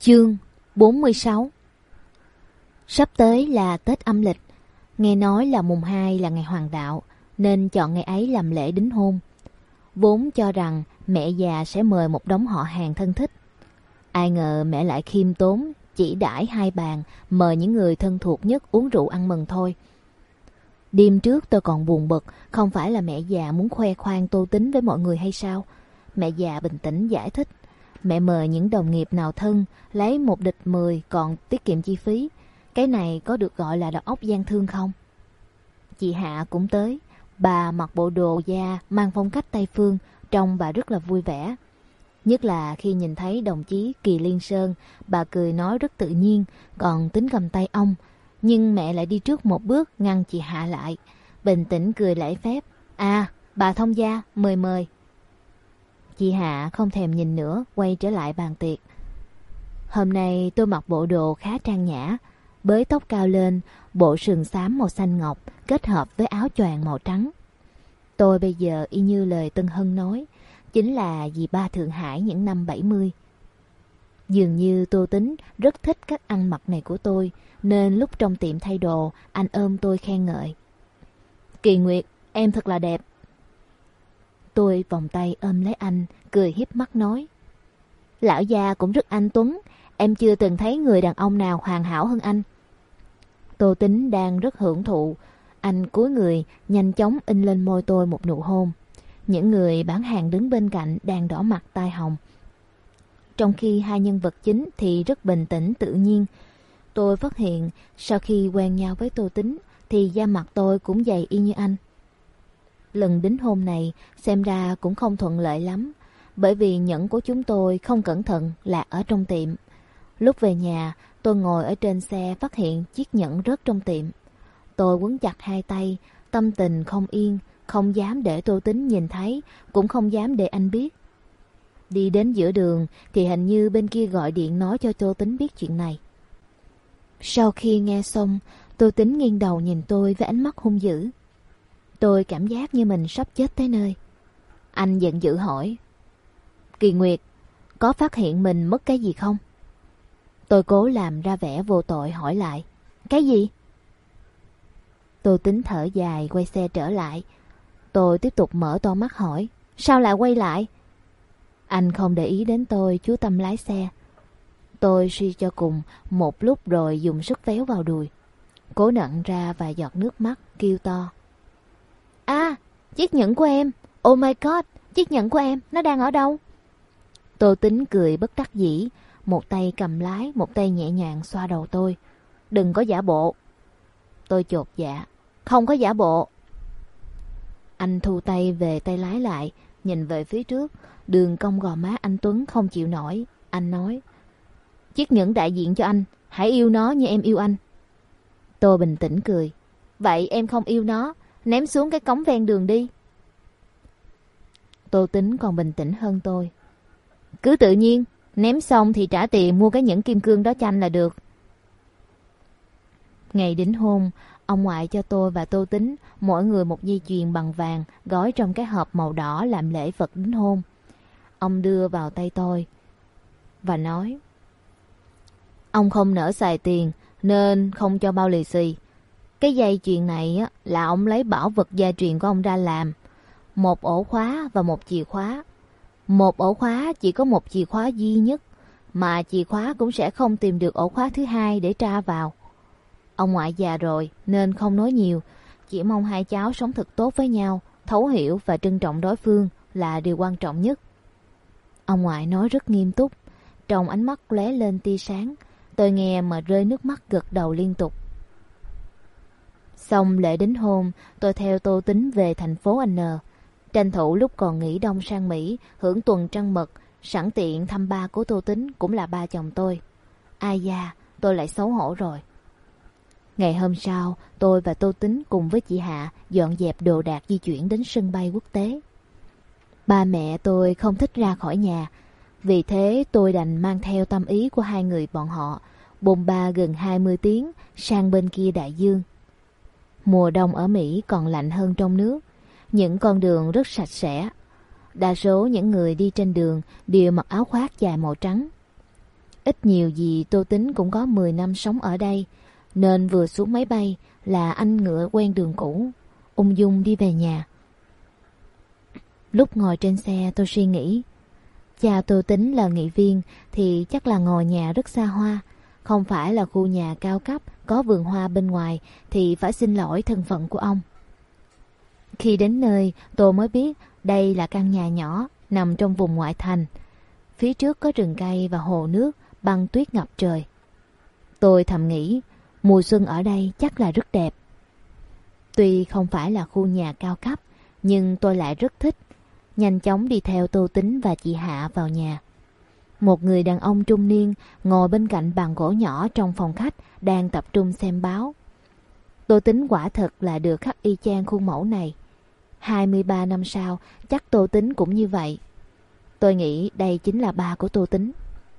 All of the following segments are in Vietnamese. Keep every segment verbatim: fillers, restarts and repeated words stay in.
Chương bốn mươi sáu. Sắp tới là Tết âm lịch, nghe nói là mùng hai là ngày hoàng đạo, nên chọn ngày ấy làm lễ đính hôn. Vốn cho rằng mẹ già sẽ mời một đống họ hàng thân thích. Ai ngờ mẹ lại khiêm tốn, chỉ đãi hai bàn, mời những người thân thuộc nhất uống rượu ăn mừng thôi. Đêm trước tôi còn buồn bực, không phải là mẹ già muốn khoe khoang Tô Tính với mọi người hay sao? Mẹ già bình tĩnh giải thích. Mẹ mời những đồng nghiệp nào thân, lấy một địch mười còn tiết kiệm chi phí. Cái này có được gọi là đầu óc gian thương không? Chị Hạ cũng tới. Bà mặc bộ đồ da mang phong cách Tây Phương, trông bà rất là vui vẻ. Nhất là khi nhìn thấy đồng chí Kỳ Liên Sơn, bà cười nói rất tự nhiên, còn tính cầm tay ông. Nhưng mẹ lại đi trước một bước ngăn chị Hạ lại, bình tĩnh cười lễ phép. À, bà thông gia, mời mời. Chị Hạ không thèm nhìn nữa, quay trở lại bàn tiệc. Hôm nay tôi mặc bộ đồ khá trang nhã, bới tóc cao lên, bộ sườn xám màu xanh ngọc kết hợp với áo choàng màu trắng. Tôi bây giờ y như lời Tân Hân nói, chính là dì ba Thượng Hải những năm bảy mươi. Dường như Tô Tính rất thích cách ăn mặc này của tôi, nên lúc trong tiệm thay đồ, anh ôm tôi khen ngợi. Kỳ Nguyệt, em thật là đẹp. Tôi vòng tay ôm lấy anh, cười hiếp mắt nói. Lão già cũng rất anh tuấn, em chưa từng thấy người đàn ông nào hoàn hảo hơn anh. Tô Tính đang rất hưởng thụ, anh cúi người, nhanh chóng in lên môi tôi một nụ hôn. Những người bán hàng đứng bên cạnh đang đỏ mặt tai hồng. Trong khi hai nhân vật chính thì rất bình tĩnh tự nhiên. Tôi phát hiện sau khi quen nhau với Tô Tính thì da mặt tôi cũng dày y như anh. Lần đính hôn này xem ra cũng không thuận lợi lắm, bởi vì nhẫn của chúng tôi không cẩn thận lạc ở trong tiệm. Lúc về nhà, tôi ngồi ở trên xe phát hiện chiếc nhẫn rớt trong tiệm. Tôi quấn chặt hai tay, tâm tình không yên, không dám để Tô Tính nhìn thấy, cũng không dám để anh biết. Đi đến giữa đường thì hình như bên kia gọi điện nói cho Tô Tính biết chuyện này. Sau khi nghe xong, Tô Tính nghiêng đầu nhìn tôi với ánh mắt hung dữ. Tôi cảm giác như mình sắp chết tới nơi. Anh giận dữ hỏi. Kỳ Nguyệt, có phát hiện mình mất cái gì không? Tôi cố làm ra vẻ vô tội hỏi lại. Cái gì? Tô Tính thở dài quay xe trở lại. Tôi tiếp tục mở to mắt hỏi. Sao lại quay lại? Anh không để ý đến tôi, chú tâm lái xe. Tôi suy cho cùng một lúc rồi dùng sức véo vào đùi, cố nặn ra vài giọt nước mắt, kêu to. À, chiếc nhẫn của em. Oh my god, chiếc nhẫn của em, nó đang ở đâu? Tô Tính cười bất đắc dĩ, một tay cầm lái, một tay nhẹ nhàng xoa đầu tôi. Đừng có giả bộ. Tôi chột dạ. Không có giả bộ. Anh thu tay về tay lái lại, nhìn về phía trước, đường cong gò má anh tuấn không chịu nổi. Anh nói. Chiếc nhẫn đại diện cho anh, hãy yêu nó như em yêu anh. Tôi bình tĩnh cười. Vậy em không yêu nó, ném xuống cái cống ven đường đi. Tô Tính còn bình tĩnh hơn tôi. Cứ tự nhiên, ném xong thì trả tiền mua cái nhẫn kim cương đó cho anh là được. Ngày đính hôn, ông ngoại cho tôi và Tô Tính mỗi người một dây chuyền bằng vàng gói trong cái hộp màu đỏ làm lễ vật đính hôn. Ông đưa vào tay tôi và nói. Ông không nỡ xài tiền nên không cho bao lì xì. Cái dây chuyền này á, là ông lấy bảo vật gia truyền của ông ra làm. Một ổ khóa và một chìa khóa. Một ổ khóa chỉ có một chìa khóa duy nhất, mà chìa khóa cũng sẽ không tìm được ổ khóa thứ hai để tra vào. Ông ngoại già rồi nên không nói nhiều, chỉ mong hai cháu sống thật tốt với nhau, thấu hiểu và trân trọng đối phương là điều quan trọng nhất. Ông ngoại nói rất nghiêm túc, trong ánh mắt lóe lên tia sáng. Tôi nghe mà rơi nước mắt gật đầu liên tục. Xong lễ đính hôn, tôi theo Tô Tính về thành phố N. Tranh thủ lúc còn nghỉ đông sang Mỹ, hưởng tuần trăng mật, sẵn tiện thăm ba của Tô Tính cũng là ba chồng tôi. Ai da, tôi lại xấu hổ rồi. Ngày hôm sau, tôi và Tô Tính cùng với chị Hạ dọn dẹp đồ đạc di chuyển đến sân bay quốc tế. Ba mẹ tôi không thích ra khỏi nhà, vì thế tôi đành mang theo tâm ý của hai người bọn họ, bôn ba gần hai mươi tiếng sang bên kia đại dương. Mùa đông ở Mỹ còn lạnh hơn trong nước, những con đường rất sạch sẽ. Đa số những người đi trên đường đều mặc áo khoác dài màu trắng. Ít nhiều gì Tô Tính cũng có mười năm sống ở đây, nên vừa xuống máy bay là anh ngựa quen đường cũ, ung dung đi về nhà. Lúc ngồi trên xe tôi suy nghĩ, cha Tô Tính là nghị viên thì chắc là ngồi nhà rất xa hoa, không phải là khu nhà cao cấp có vườn hoa bên ngoài thì phải xin lỗi thân phận của ông. Khi đến nơi tôi mới biết đây là căn nhà nhỏ nằm trong vùng ngoại thành. Phía trước có rừng cây và hồ nước, băng tuyết ngập trời. Tôi thầm nghĩ mùa xuân ở đây chắc là rất đẹp. Tuy không phải là khu nhà cao cấp, nhưng tôi lại rất thích. Nhanh chóng đi theo Tô Tính và chị Hạ vào nhà. Một người đàn ông trung niên ngồi bên cạnh bàn gỗ nhỏ trong phòng khách đang tập trung xem báo. Tô Tính quả thật là được khắc y chang khuôn mẫu này. hai mươi ba năm sau chắc Tô Tính cũng như vậy. Tôi nghĩ đây chính là ba của Tô Tính.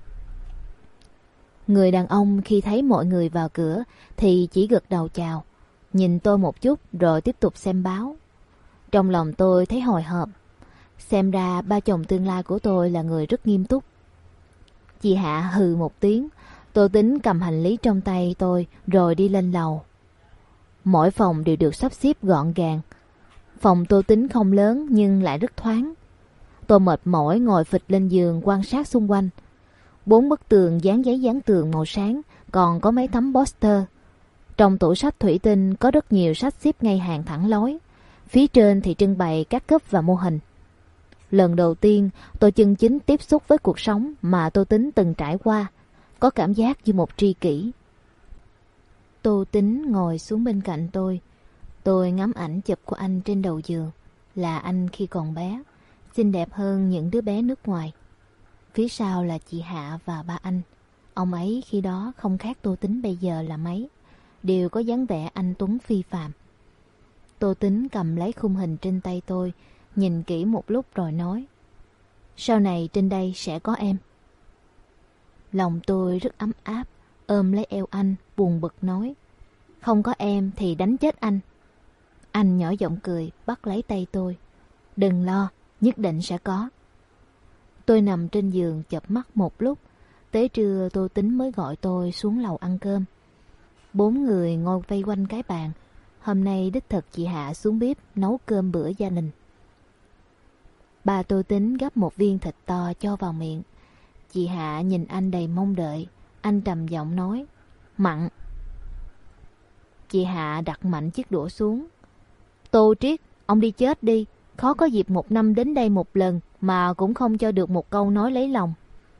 Người đàn ông khi thấy mọi người vào cửa thì chỉ gật đầu chào, nhìn tôi một chút rồi tiếp tục xem báo. Trong lòng tôi thấy hồi hộp. Xem ra ba chồng tương lai của tôi là người rất nghiêm túc. Chị Hạ hừ một tiếng. Tô Tính cầm hành lý trong tay tôi rồi đi lên lầu. Mỗi phòng đều được sắp xếp gọn gàng. Phòng Tô Tính không lớn nhưng lại rất thoáng. Tôi mệt mỏi ngồi phịch lên giường quan sát xung quanh. Bốn bức tường dán giấy dán tường màu sáng, còn có mấy tấm poster. Trong tủ sách thủy tinh có rất nhiều sách xếp ngay hàng thẳng lối. Phía trên thì trưng bày các cúp và mô hình. Lần đầu tiên tôi chân chính tiếp xúc với cuộc sống mà Tô Tính từng trải qua, có cảm giác như một tri kỷ. Tô Tính ngồi xuống bên cạnh tôi. Tôi ngắm ảnh chụp của anh trên đầu giường, là anh khi còn bé, xinh đẹp hơn những đứa bé nước ngoài. Phía sau là chị Hạ và ba anh. Ông ấy khi đó không khác Tô Tính bây giờ là mấy, đều có dáng vẻ anh tuấn phi phàm. Tô Tính cầm lấy khung hình trên tay tôi, nhìn kỹ một lúc rồi nói: sau này trên đây sẽ có em. Lòng tôi rất ấm áp, ôm lấy eo anh, buồn bực nói: không có em thì đánh chết anh. Anh nhỏ giọng cười, bắt lấy tay tôi: đừng lo, nhất định sẽ có. Tôi nằm trên giường chợp mắt một lúc. Tới trưa Tô Tính mới gọi tôi xuống lầu ăn cơm. Bốn người ngồi vây quanh cái bàn. Hôm nay đích thực chị Hạ xuống bếp nấu cơm bữa gia đình. Bà Tô Tính gắp một viên thịt to cho vào miệng. Chị Hạ nhìn anh đầy mong đợi. Anh trầm giọng nói: mặn. Chị Hạ đặt mạnh chiếc đũa xuống. Tô Triết, ông đi chết đi. Khó có dịp một năm đến đây một lần mà cũng không cho được một câu nói lấy lòng.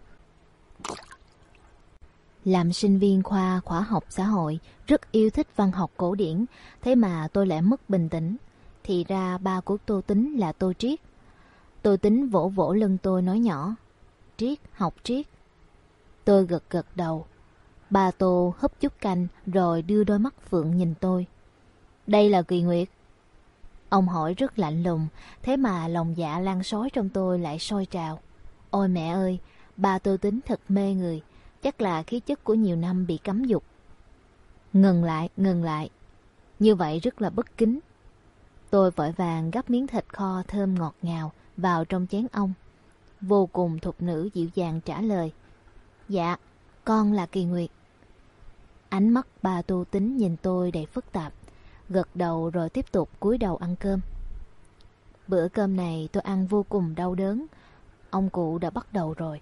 Làm sinh viên khoa khoa học xã hội, rất yêu thích văn học cổ điển, thế mà tôi lại mất bình tĩnh. Thì ra ba của Tô Tính là Tô Triết. Tô Tính vỗ vỗ lưng tôi nói nhỏ: Triết, học Triết. Tôi gật gật đầu. Ba Tô húp chút canh rồi đưa đôi mắt phượng nhìn tôi. Đây là Kỳ Nguyệt. Ông hỏi rất lạnh lùng, thế mà lòng dạ lan sói trong tôi lại sôi trào. Ôi mẹ ơi, ba Tô Tính thật mê người, chắc là khí chất của nhiều năm bị cấm dục. Ngừng lại, ngừng lại. Như vậy rất là bất kính. Tôi vội vàng gắp miếng thịt kho thơm ngọt ngào vào trong chén ông. Vô cùng thục nữ dịu dàng trả lời: Dạ, con là Kỳ Nguyệt. Ánh mắt ba Tô Tính nhìn tôi đầy phức tạp, gật đầu rồi tiếp tục cúi đầu ăn cơm. Bữa cơm này tôi ăn vô cùng đau đớn. Ông cụ đã bắt đầu rồi.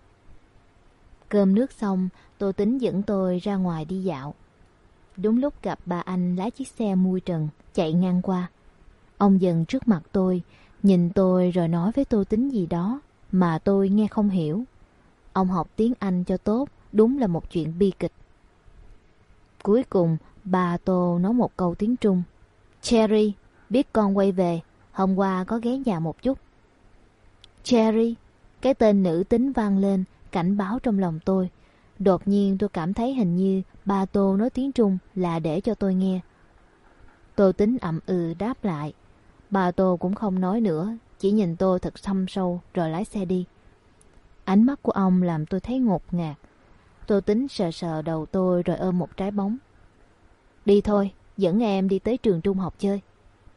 Cơm nước xong, Tô Tính dẫn tôi ra ngoài đi dạo. Đúng lúc gặp ba anh lái chiếc xe mui trần chạy ngang qua. Ông dừng trước mặt tôi, nhìn tôi rồi nói với Tô Tính gì đó mà tôi nghe không hiểu. Ông học tiếng Anh cho tốt, đúng là một chuyện bi kịch. Cuối cùng, bà Tô nói một câu tiếng Trung: Cherry, biết con quay về, hôm qua có ghé nhà một chút. Cherry, cái tên nữ tính vang lên, cảnh báo trong lòng tôi. Đột nhiên tôi cảm thấy hình như bà Tô nói tiếng Trung là để cho tôi nghe. Tô Tính ậm ừ đáp lại. Bà Tô cũng không nói nữa, chỉ nhìn tôi thật thâm sâu rồi lái xe đi. Ánh mắt của ông làm tôi thấy ngột ngạt. Tô Tính sờ sờ đầu tôi rồi ôm một trái bóng. Đi thôi, dẫn em đi tới trường trung học chơi.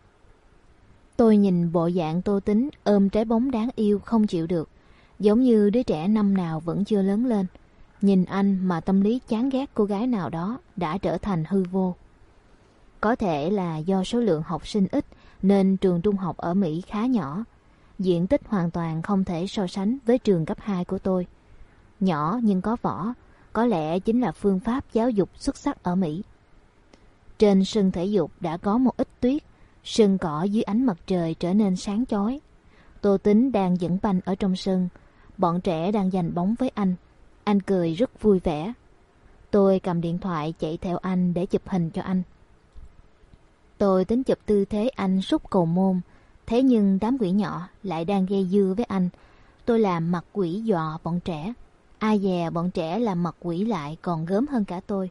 Tôi nhìn bộ dạng Tô Tính ôm trái bóng đáng yêu không chịu được, giống như đứa trẻ năm nào vẫn chưa lớn lên. Nhìn anh mà tâm lý chán ghét cô gái nào đó đã trở thành hư vô. Có thể là do số lượng học sinh ít nên trường trung học ở Mỹ khá nhỏ. Diện tích hoàn toàn không thể so sánh với trường cấp hai của tôi. Nhỏ nhưng có vỏ, có lẽ chính là phương pháp giáo dục xuất sắc ở Mỹ. Trên sân thể dục đã có một ít tuyết, sân cỏ dưới ánh mặt trời trở nên sáng chói. Tô Tính đang dẫn banh ở trong sân, bọn trẻ đang giành bóng với anh. Anh cười rất vui vẻ. Tôi cầm điện thoại chạy theo anh để chụp hình cho anh. Tôi tính chụp tư thế anh sút cầu môn, thế nhưng đám quỷ nhỏ lại đang gây dưa với anh. Tôi làm mặt quỷ dọa bọn trẻ. Ai dè bọn trẻ làm mặt quỷ lại còn gớm hơn cả tôi.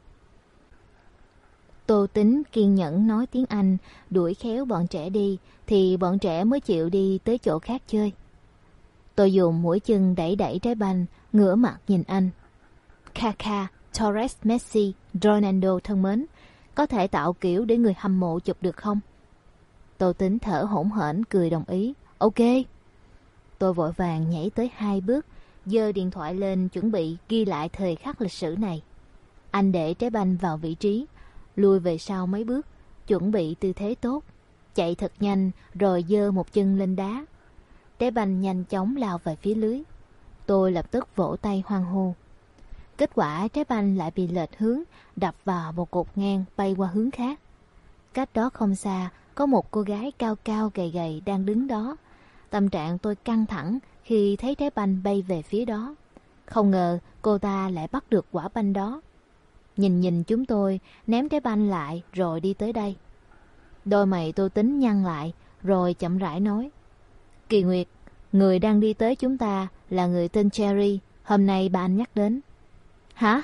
Tô Tính kiên nhẫn nói tiếng Anh, đuổi khéo bọn trẻ đi, thì bọn trẻ mới chịu đi tới chỗ khác chơi. Tôi dùng mũi chân đẩy đẩy trái banh, ngửa mặt nhìn anh. Kaká, Torres, Messi, Ronaldo thân mến, có thể tạo kiểu để người hâm mộ chụp được không? Tô Tính thở hổn hển cười đồng ý. Ok. Tôi vội vàng nhảy tới hai bước, giơ điện thoại lên chuẩn bị ghi lại thời khắc lịch sử này. Anh để trái banh vào vị trí, lùi về sau mấy bước, chuẩn bị tư thế tốt, chạy thật nhanh rồi giơ một chân lên đá. Trái banh nhanh chóng lao về phía lưới. Tôi lập tức vỗ tay hoan hô. Kết quả trái banh lại bị lệch hướng, đập vào một cột ngang bay qua hướng khác. Cách đó không xa, có một cô gái cao cao gầy gầy đang đứng đó. Tâm trạng tôi căng thẳng khi thấy trái banh bay về phía đó. Không ngờ cô ta lại bắt được quả banh đó. Nhìn nhìn chúng tôi, ném trái banh lại rồi đi tới đây. Đôi mày Tô Tính nhăn lại, rồi chậm rãi nói. Kỳ Nguyệt, người đang đi tới chúng ta là người tên Cherry, hôm nay bà anh nhắc đến. Hả?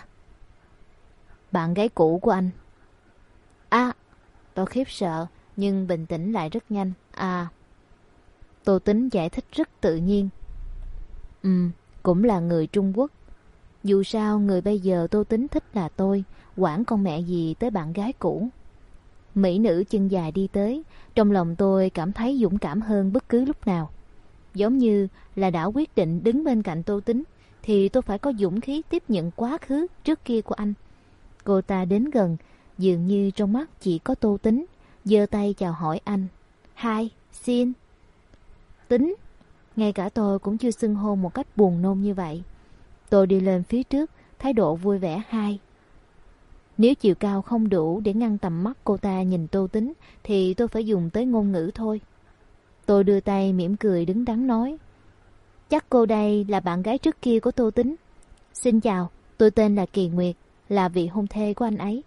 Bạn gái cũ của anh. À, tôi khiếp sợ, nhưng bình tĩnh lại rất nhanh. À, Tô Tính giải thích rất tự nhiên. Ừ, cũng là người Trung Quốc. Dù sao người bây giờ Tô Tính thích là tôi, quản con mẹ gì tới bạn gái cũ. Mỹ nữ chân dài đi tới, trong lòng tôi cảm thấy dũng cảm hơn bất cứ lúc nào. Giống như là đã quyết định đứng bên cạnh Tô Tính, thì tôi phải có dũng khí tiếp nhận quá khứ trước kia của anh. Cô ta đến gần, dường như trong mắt chỉ có Tô Tính, giơ tay chào hỏi anh. Hi, xin. Tính, ngay cả tôi cũng chưa xưng hô một cách buồn nôn như vậy. Tôi đi lên phía trước, thái độ vui vẻ hai. Nếu chiều cao không đủ để ngăn tầm mắt cô ta nhìn Tô Tính, thì tôi phải dùng tới ngôn ngữ thôi. Tôi đưa tay mỉm cười đứng đắn nói. Chắc cô đây là bạn gái trước kia của Tô Tính. Xin chào, tôi tên là Kỳ Nguyệt, là vị hôn thê của anh ấy.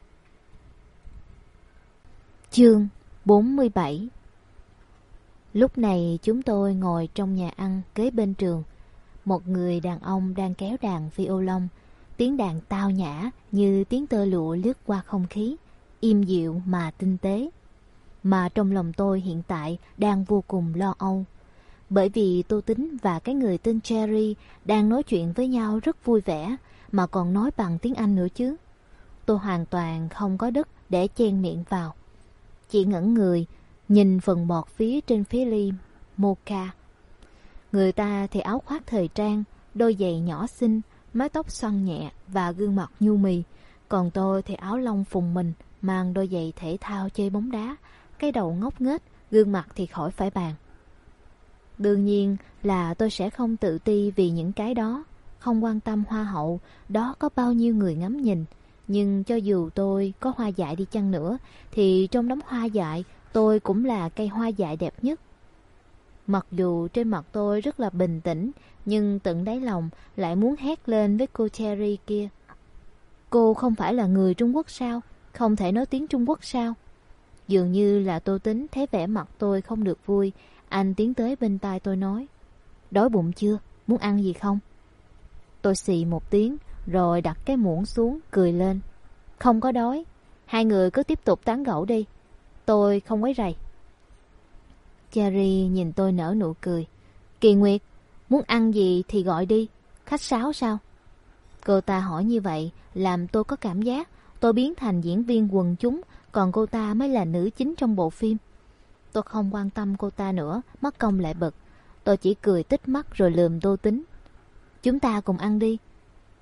Chương bốn mươi bảy. Lúc này chúng tôi ngồi trong nhà ăn kế bên trường. Một người đàn ông đang kéo đàn violon, tiếng đàn tao nhã như tiếng tơ lụa lướt qua không khí, im dịu mà tinh tế. Mà trong lòng tôi hiện tại đang vô cùng lo âu, bởi vì Tô Tính và cái người tên Cherry đang nói chuyện với nhau rất vui vẻ, mà còn nói bằng tiếng Anh nữa chứ. Tôi hoàn toàn không có đất để chen miệng vào, chỉ ngẩn người nhìn phần bọt phía trên phía ly mocha. Người ta thì áo khoác thời trang, đôi giày nhỏ xinh, mái tóc xoăn nhẹ và gương mặt nhu mì. Còn tôi thì áo lông phùng mình, mang đôi giày thể thao chơi bóng đá, cái đầu ngốc nghếch, gương mặt thì khỏi phải bàn. Đương nhiên là tôi sẽ không tự ti vì những cái đó, không quan tâm hoa hậu đó có bao nhiêu người ngắm nhìn. Nhưng cho dù tôi có hoa dại đi chăng nữa, thì trong đống hoa dại tôi cũng là cây hoa dại đẹp nhất. Mặc dù trên mặt tôi rất là bình tĩnh, nhưng tận đáy lòng lại muốn hét lên với cô Cherry kia. Cô không phải là người Trung Quốc sao? Không thể nói tiếng Trung Quốc sao? Dường như là Tô Tính thấy vẻ mặt tôi không được vui, anh tiến tới bên tai tôi nói. Đói bụng chưa? Muốn ăn gì không? Tôi xì một tiếng, rồi đặt cái muỗng xuống, cười lên. Không có đói, hai người cứ tiếp tục tán gẫu đi, tôi không quấy rầy. Cherry nhìn tôi nở nụ cười. Kỳ Nguyệt, muốn ăn gì thì gọi đi, khách sáo sao? Cô ta hỏi như vậy làm tôi có cảm giác tôi biến thành diễn viên quần chúng, còn cô ta mới là nữ chính trong bộ phim. Tôi không quan tâm cô ta nữa, mất công lại bực. Tôi chỉ cười tít mắt rồi lườm Tô Tính. Chúng ta cùng ăn đi.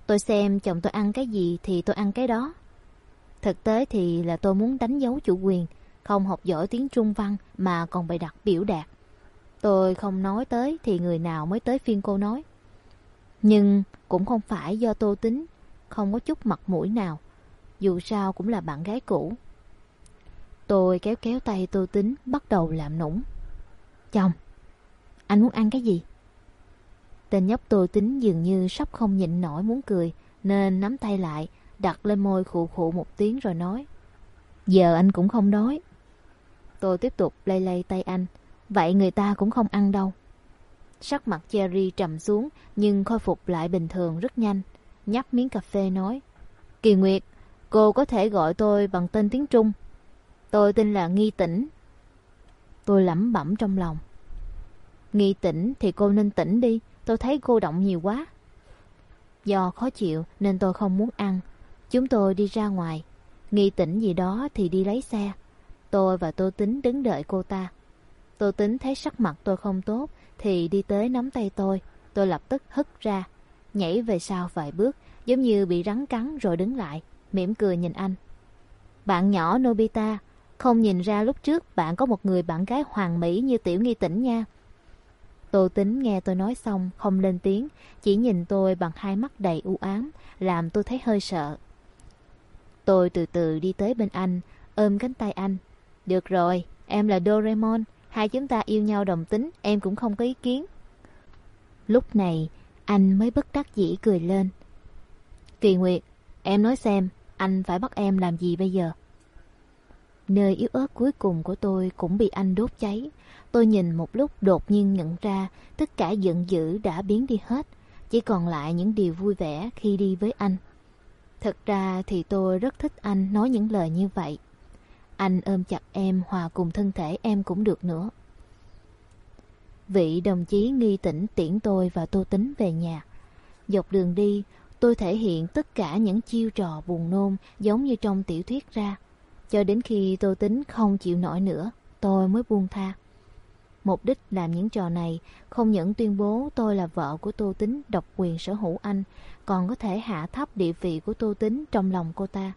Tôi xem chồng tôi ăn cái gì thì tôi ăn cái đó. Thực tế thì là tôi muốn đánh dấu chủ quyền, không học giỏi tiếng Trung văn mà còn bày đặt biểu đạt. Tôi không nói tới thì người nào mới tới phiên cô nói. Nhưng cũng không phải do Tô Tính không có chút mặt mũi nào, dù sao cũng là bạn gái cũ. Tôi kéo kéo tay Tô Tính bắt đầu làm nũng. Chồng, anh muốn ăn cái gì? Tên nhóc Tô Tính dường như sắp không nhịn nổi muốn cười, nên nắm tay lại, đặt lên môi khụ khụ một tiếng rồi nói. Giờ anh cũng không đói. Tôi tiếp tục lay lay tay anh. Vậy người ta cũng không ăn đâu. Sắc mặt Cherry trầm xuống nhưng khôi phục lại bình thường rất nhanh. Nhấp miếng cà phê nói. Kỳ Nguyệt, cô có thể gọi tôi bằng tên tiếng Trung. Tôi tên là Nghi Tĩnh. Tôi lẩm bẩm trong lòng. Nghi Tĩnh thì cô nên tỉnh đi, tôi thấy cô động nhiều quá. Do khó chịu nên tôi không muốn ăn. Chúng tôi đi ra ngoài. Nghi Tĩnh gì đó thì đi lấy xe. Tôi và Tô Tính đứng đợi cô ta. Tô Tính thấy sắc mặt tôi không tốt thì đi tới nắm tay tôi. Tôi lập tức hất ra, nhảy về sau vài bước, giống như bị rắn cắn rồi đứng lại, mỉm cười nhìn anh. Bạn nhỏ Nobita, không nhìn ra lúc trước bạn có một người bạn gái hoàn mỹ như tiểu Nghi Tĩnh nha. Tô Tính nghe tôi nói xong không lên tiếng, chỉ nhìn tôi bằng hai mắt đầy u ám, làm tôi thấy hơi sợ. Tôi từ từ đi tới bên anh, ôm cánh tay anh. Được rồi, em là Doraemon, hai chúng ta yêu nhau đồng tính, em cũng không có ý kiến. Lúc này, anh mới bất đắc dĩ cười lên. Kỳ Nguyệt, em nói xem, anh phải bắt em làm gì bây giờ? Nơi yếu ớt cuối cùng của tôi cũng bị anh đốt cháy. Tôi nhìn một lúc đột nhiên nhận ra tất cả giận dữ đã biến đi hết, chỉ còn lại những điều vui vẻ khi đi với anh. Thật ra thì tôi rất thích anh nói những lời như vậy. Anh ôm chặt em hòa cùng thân thể em cũng được nữa. Vị đồng chí Nghi Tĩnh tiễn tôi và Tô Tính về nhà. Dọc đường đi, tôi thể hiện tất cả những chiêu trò buồn nôn giống như trong tiểu thuyết ra. Cho đến khi Tô Tính không chịu nổi nữa, tôi mới buông tha. Mục đích làm những trò này không những tuyên bố tôi là vợ của Tô Tính độc quyền sở hữu anh, còn có thể hạ thấp địa vị của Tô Tính trong lòng cô ta.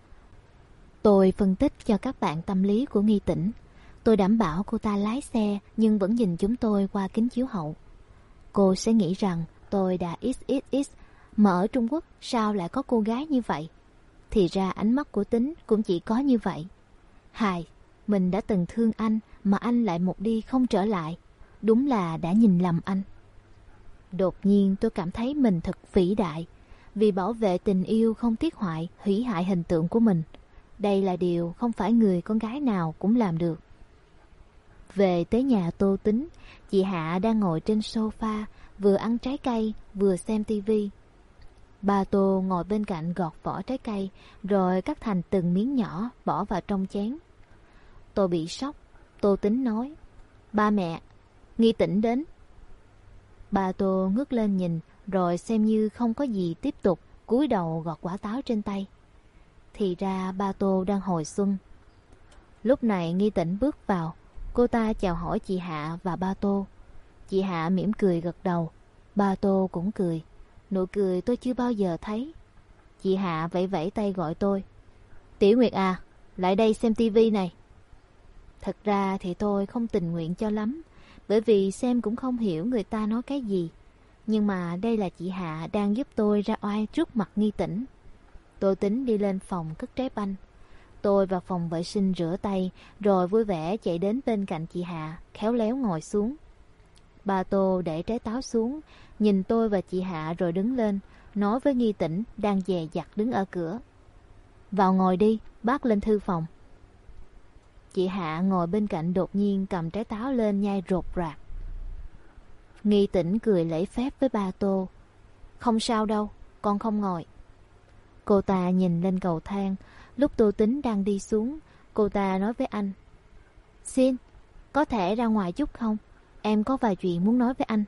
Tôi phân tích cho các bạn tâm lý của Nghi Tĩnh. Tôi đảm bảo cô ta lái xe nhưng vẫn nhìn chúng tôi qua kính chiếu hậu. Cô sẽ nghĩ rằng tôi đã ích ích ích, mà ở Trung Quốc sao lại có cô gái như vậy? Thì ra ánh mắt của Tính cũng chỉ có như vậy. Hài, mình đã từng thương anh mà anh lại một đi không trở lại. Đúng là đã nhìn lầm anh. Đột nhiên tôi cảm thấy mình thật vĩ đại. Vì bảo vệ tình yêu không tiếc hoại, hủy hại hình tượng của mình. Đây là điều không phải người con gái nào cũng làm được. Về tới nhà Tô Tính, chị Hạ đang ngồi trên sofa, vừa ăn trái cây, vừa xem tivi. Ba Tô ngồi bên cạnh gọt vỏ trái cây, rồi cắt thành từng miếng nhỏ, bỏ vào trong chén. Tôi bị sốc. Tô Tính nói, ba mẹ, Nghi Tĩnh đến. Ba Tô ngước lên nhìn, rồi xem như không có gì tiếp tục, cúi đầu gọt quả táo trên tay. Thì ra ba Tô đang hồi xuân. Lúc này Nghi Tĩnh bước vào. Cô ta chào hỏi chị Hạ và ba Tô. Chị Hạ mỉm cười gật đầu. Ba Tô cũng cười. Nụ cười tôi chưa bao giờ thấy. Chị Hạ vẫy vẫy tay gọi tôi. Tiểu Nguyệt à, lại đây xem tivi này. Thật ra thì tôi không tình nguyện cho lắm, bởi vì xem cũng không hiểu người ta nói cái gì. Nhưng mà đây là chị Hạ đang giúp tôi ra oai trước mặt Nghi Tĩnh. Tô Tính đi lên phòng cất trái banh. Tôi vào phòng vệ sinh rửa tay, rồi vui vẻ chạy đến bên cạnh chị Hạ, khéo léo ngồi xuống. Ba Tô để trái táo xuống, nhìn tôi và chị Hạ rồi đứng lên, nói với Nghi Tĩnh đang dè dặt đứng ở cửa. Vào ngồi đi, bác lên thư phòng. Chị Hạ ngồi bên cạnh đột nhiên cầm trái táo lên nhai rột rạc. Nghi Tĩnh cười lễ phép với ba Tô. Không sao đâu, con không ngồi. Cô ta nhìn lên cầu thang. Lúc Tô Tính đang đi xuống, cô ta nói với anh. Xin, có thể ra ngoài chút không? Em có vài chuyện muốn nói với anh.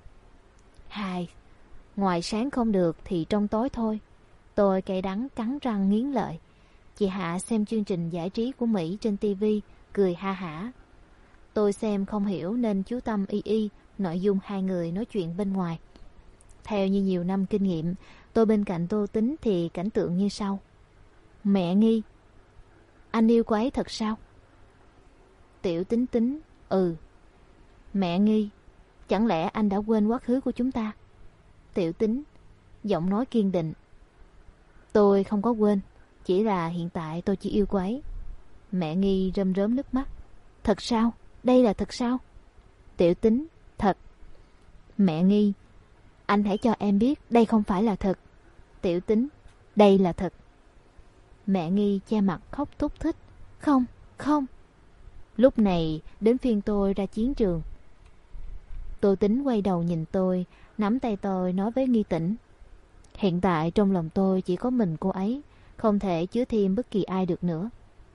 Hài, ngoài sáng không được thì trong tối thôi. Tôi cay đắng cắn răng nghiến lợi. Chị Hạ xem chương trình giải trí của Mỹ trên tivi, cười ha hả. Tôi xem không hiểu nên chú tâm y y nội dung hai người nói chuyện bên ngoài. Theo như nhiều năm kinh nghiệm, Tôi bên cạnh Tô Tính thì cảnh tượng như sau. Mẹ Nghi: Anh yêu cô ấy thật sao? Tiểu Tính Tính: Ừ. Mẹ Nghi: Chẳng lẽ anh đã quên quá khứ của chúng ta? Tiểu Tính, giọng nói kiên định: Tôi không có quên, chỉ là hiện tại tôi chỉ yêu cô ấy. Mẹ Nghi rơm rớm nước mắt: Thật sao? Đây là thật sao? Tiểu Tính: Thật. Mẹ Nghi: Anh hãy cho em biết đây không phải là thật. Tiểu Tính: Đây là thật. Mẹ Nghi che mặt khóc thút thít: Không, không. Lúc này đến phiên tôi ra chiến trường. Tô Tính quay đầu nhìn tôi, nắm tay tôi nói với Nghi Tĩnh: Hiện tại trong lòng tôi chỉ có mình cô ấy, không thể chứa thêm bất kỳ ai được nữa.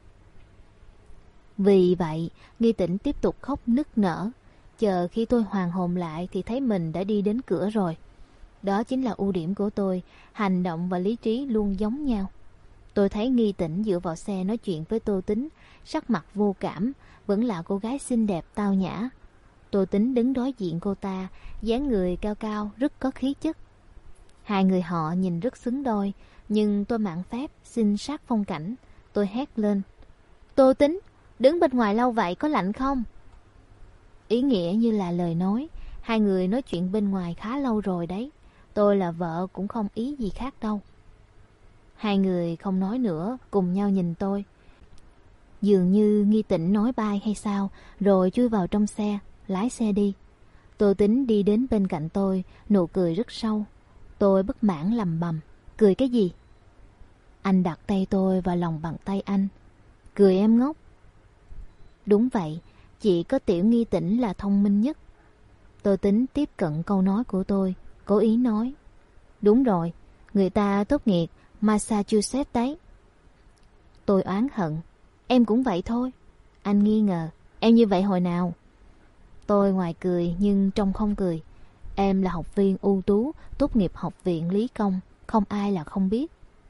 Vì vậy, Nghi Tĩnh tiếp tục khóc nức nở. Chờ khi tôi hoàn hồn lại thì thấy mình đã đi đến cửa rồi. Đó chính là ưu điểm của tôi, hành động và lý trí luôn giống nhau. Tôi thấy Nghi Tĩnh dựa vào xe nói chuyện với Tô Tính, sắc mặt vô cảm, vẫn là cô gái xinh đẹp tao nhã. Tô Tính đứng đối diện cô ta, dáng người cao cao, rất có khí chất. Hai người họ nhìn rất xứng đôi, nhưng tôi mạn phép xin sát phong cảnh. Tôi hét lên: Tô Tính, đứng bên ngoài lâu vậy có lạnh không? Ý nghĩa như là lời nói, hai người nói chuyện bên ngoài khá lâu rồi đấy. Tôi là vợ cũng không ý gì khác đâu. Hai người không nói nữa, cùng nhau nhìn tôi. Dường như Nghi Tĩnh nói bye hay sao, rồi chui vào trong xe, lái xe đi. Tô Tính đi đến bên cạnh tôi, nụ cười rất sâu. Tôi bất mãn lầm bầm: Cười cái gì? Anh đặt tay tôi vào lòng bàn tay anh: Cười em ngốc. Đúng vậy, chỉ có Tiểu Nghi Tĩnh là thông minh nhất. Tô Tính tiếp cận câu nói của tôi, cố ý nói: Đúng rồi, người ta tốt nghiệp Massachusetts đấy. Tôi oán hận: Em cũng vậy thôi. Anh nghi ngờ: Em như vậy hồi nào? Tôi ngoài cười nhưng trong không cười: Em là học viên ưu tú, tốt nghiệp học viện Lý Công, không ai là không biết.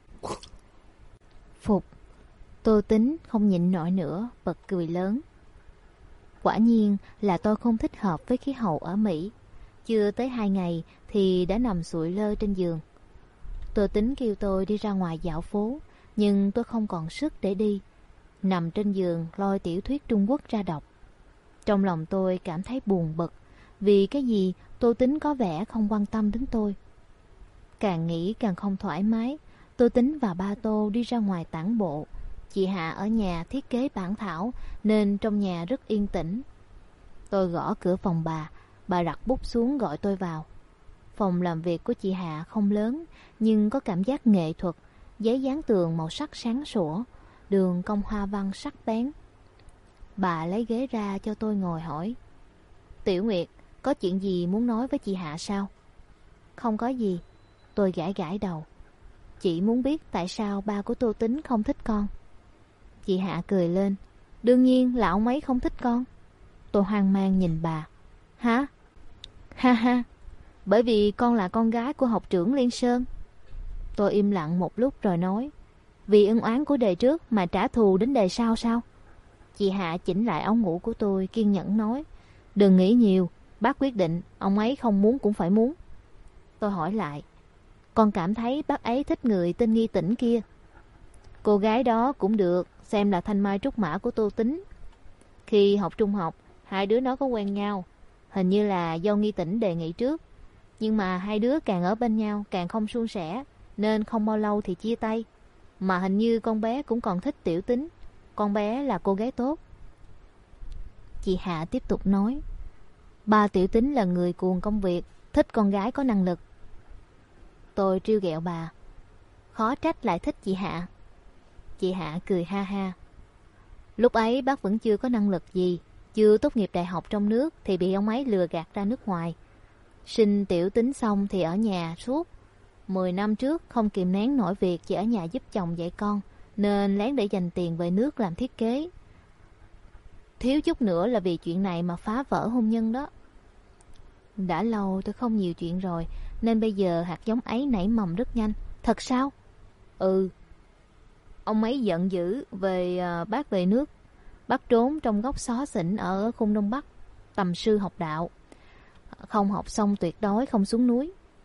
Phục. Tô Tính không nhịn nổi nữa, bật cười lớn. Quả nhiên là tôi không thích hợp với khí hậu ở Mỹ. Chưa tới hai ngày thì đã nằm sụi lơ trên giường. Tô Tính kêu tôi đi ra ngoài dạo phố, nhưng tôi không còn sức để đi. Nằm trên giường lôi tiểu thuyết Trung Quốc ra đọc. Trong lòng tôi cảm thấy buồn bực. Vì cái gì Tô Tính có vẻ không quan tâm đến tôi. Càng nghĩ càng không thoải mái. Tô Tính và ba Tô đi ra ngoài tản bộ. Chị Hạ ở nhà thiết kế bản thảo nên trong nhà rất yên tĩnh. Tôi gõ cửa phòng bà. Bà đặt bút xuống gọi tôi vào. Phòng làm việc của chị Hạ không lớn, nhưng có cảm giác nghệ thuật. Giấy dán tường màu sắc sáng sủa, đường cong hoa văn sắc bén. Bà lấy ghế ra cho tôi ngồi hỏi: Tiểu Nguyệt, có chuyện gì muốn nói với chị Hạ sao? Không có gì. Tôi gãi gãi đầu. Chị muốn biết tại sao ba của Tô Tính không thích con. Chị Hạ cười lên: Đương nhiên là ông ấy không thích con. Tôi hoang mang nhìn bà. Hả? Ha ha, bởi vì con là con gái của học trưởng Liên Sơn. Tôi im lặng một lúc rồi nói: Vì ân oán của đời trước mà trả thù đến đời sau sao? Chị Hạ chỉnh lại áo ngủ của tôi, kiên nhẫn nói: Đừng nghĩ nhiều, bác quyết định, ông ấy không muốn cũng phải muốn. Tôi hỏi lại: Con cảm thấy bác ấy thích người tên Nghi Tĩnh kia. Cô gái đó cũng được, xem là thanh mai trúc mã của Tô Tính. Khi học trung học, hai đứa nó có quen nhau. Hình như là do Nghi Tĩnh đề nghị trước. Nhưng mà hai đứa càng ở bên nhau càng không suôn sẻ, nên không bao lâu thì chia tay. Mà hình như con bé cũng còn thích Tiểu Tính. Con bé là cô gái tốt. Chị Hạ tiếp tục nói: Ba Tiểu Tính là người cuồng công việc, thích con gái có năng lực. Tôi trêu ghẹo bà: Khó trách lại thích chị Hạ. Chị Hạ cười ha ha: Lúc ấy bác vẫn chưa có năng lực gì, chưa tốt nghiệp đại học trong nước thì bị ông ấy lừa gạt ra nước ngoài. Sinh Tiểu Tính xong thì ở nhà suốt. Mười năm trước không kìm nén nổi việc chỉ ở nhà giúp chồng dạy con, nên lén để dành tiền về nước làm thiết kế. Thiếu chút nữa là vì chuyện này mà phá vỡ hôn nhân đó. Đã lâu tôi không nhiều chuyện rồi, nên bây giờ hạt giống ấy nảy mầm rất nhanh. Thật sao? Ừ. Ông ấy giận dữ về uh, bác về nước. Bác trốn trong góc xó xỉnh ở khung Đông Bắc, tầm sư học đạo. Không học xong tuyệt đối không xuống núi.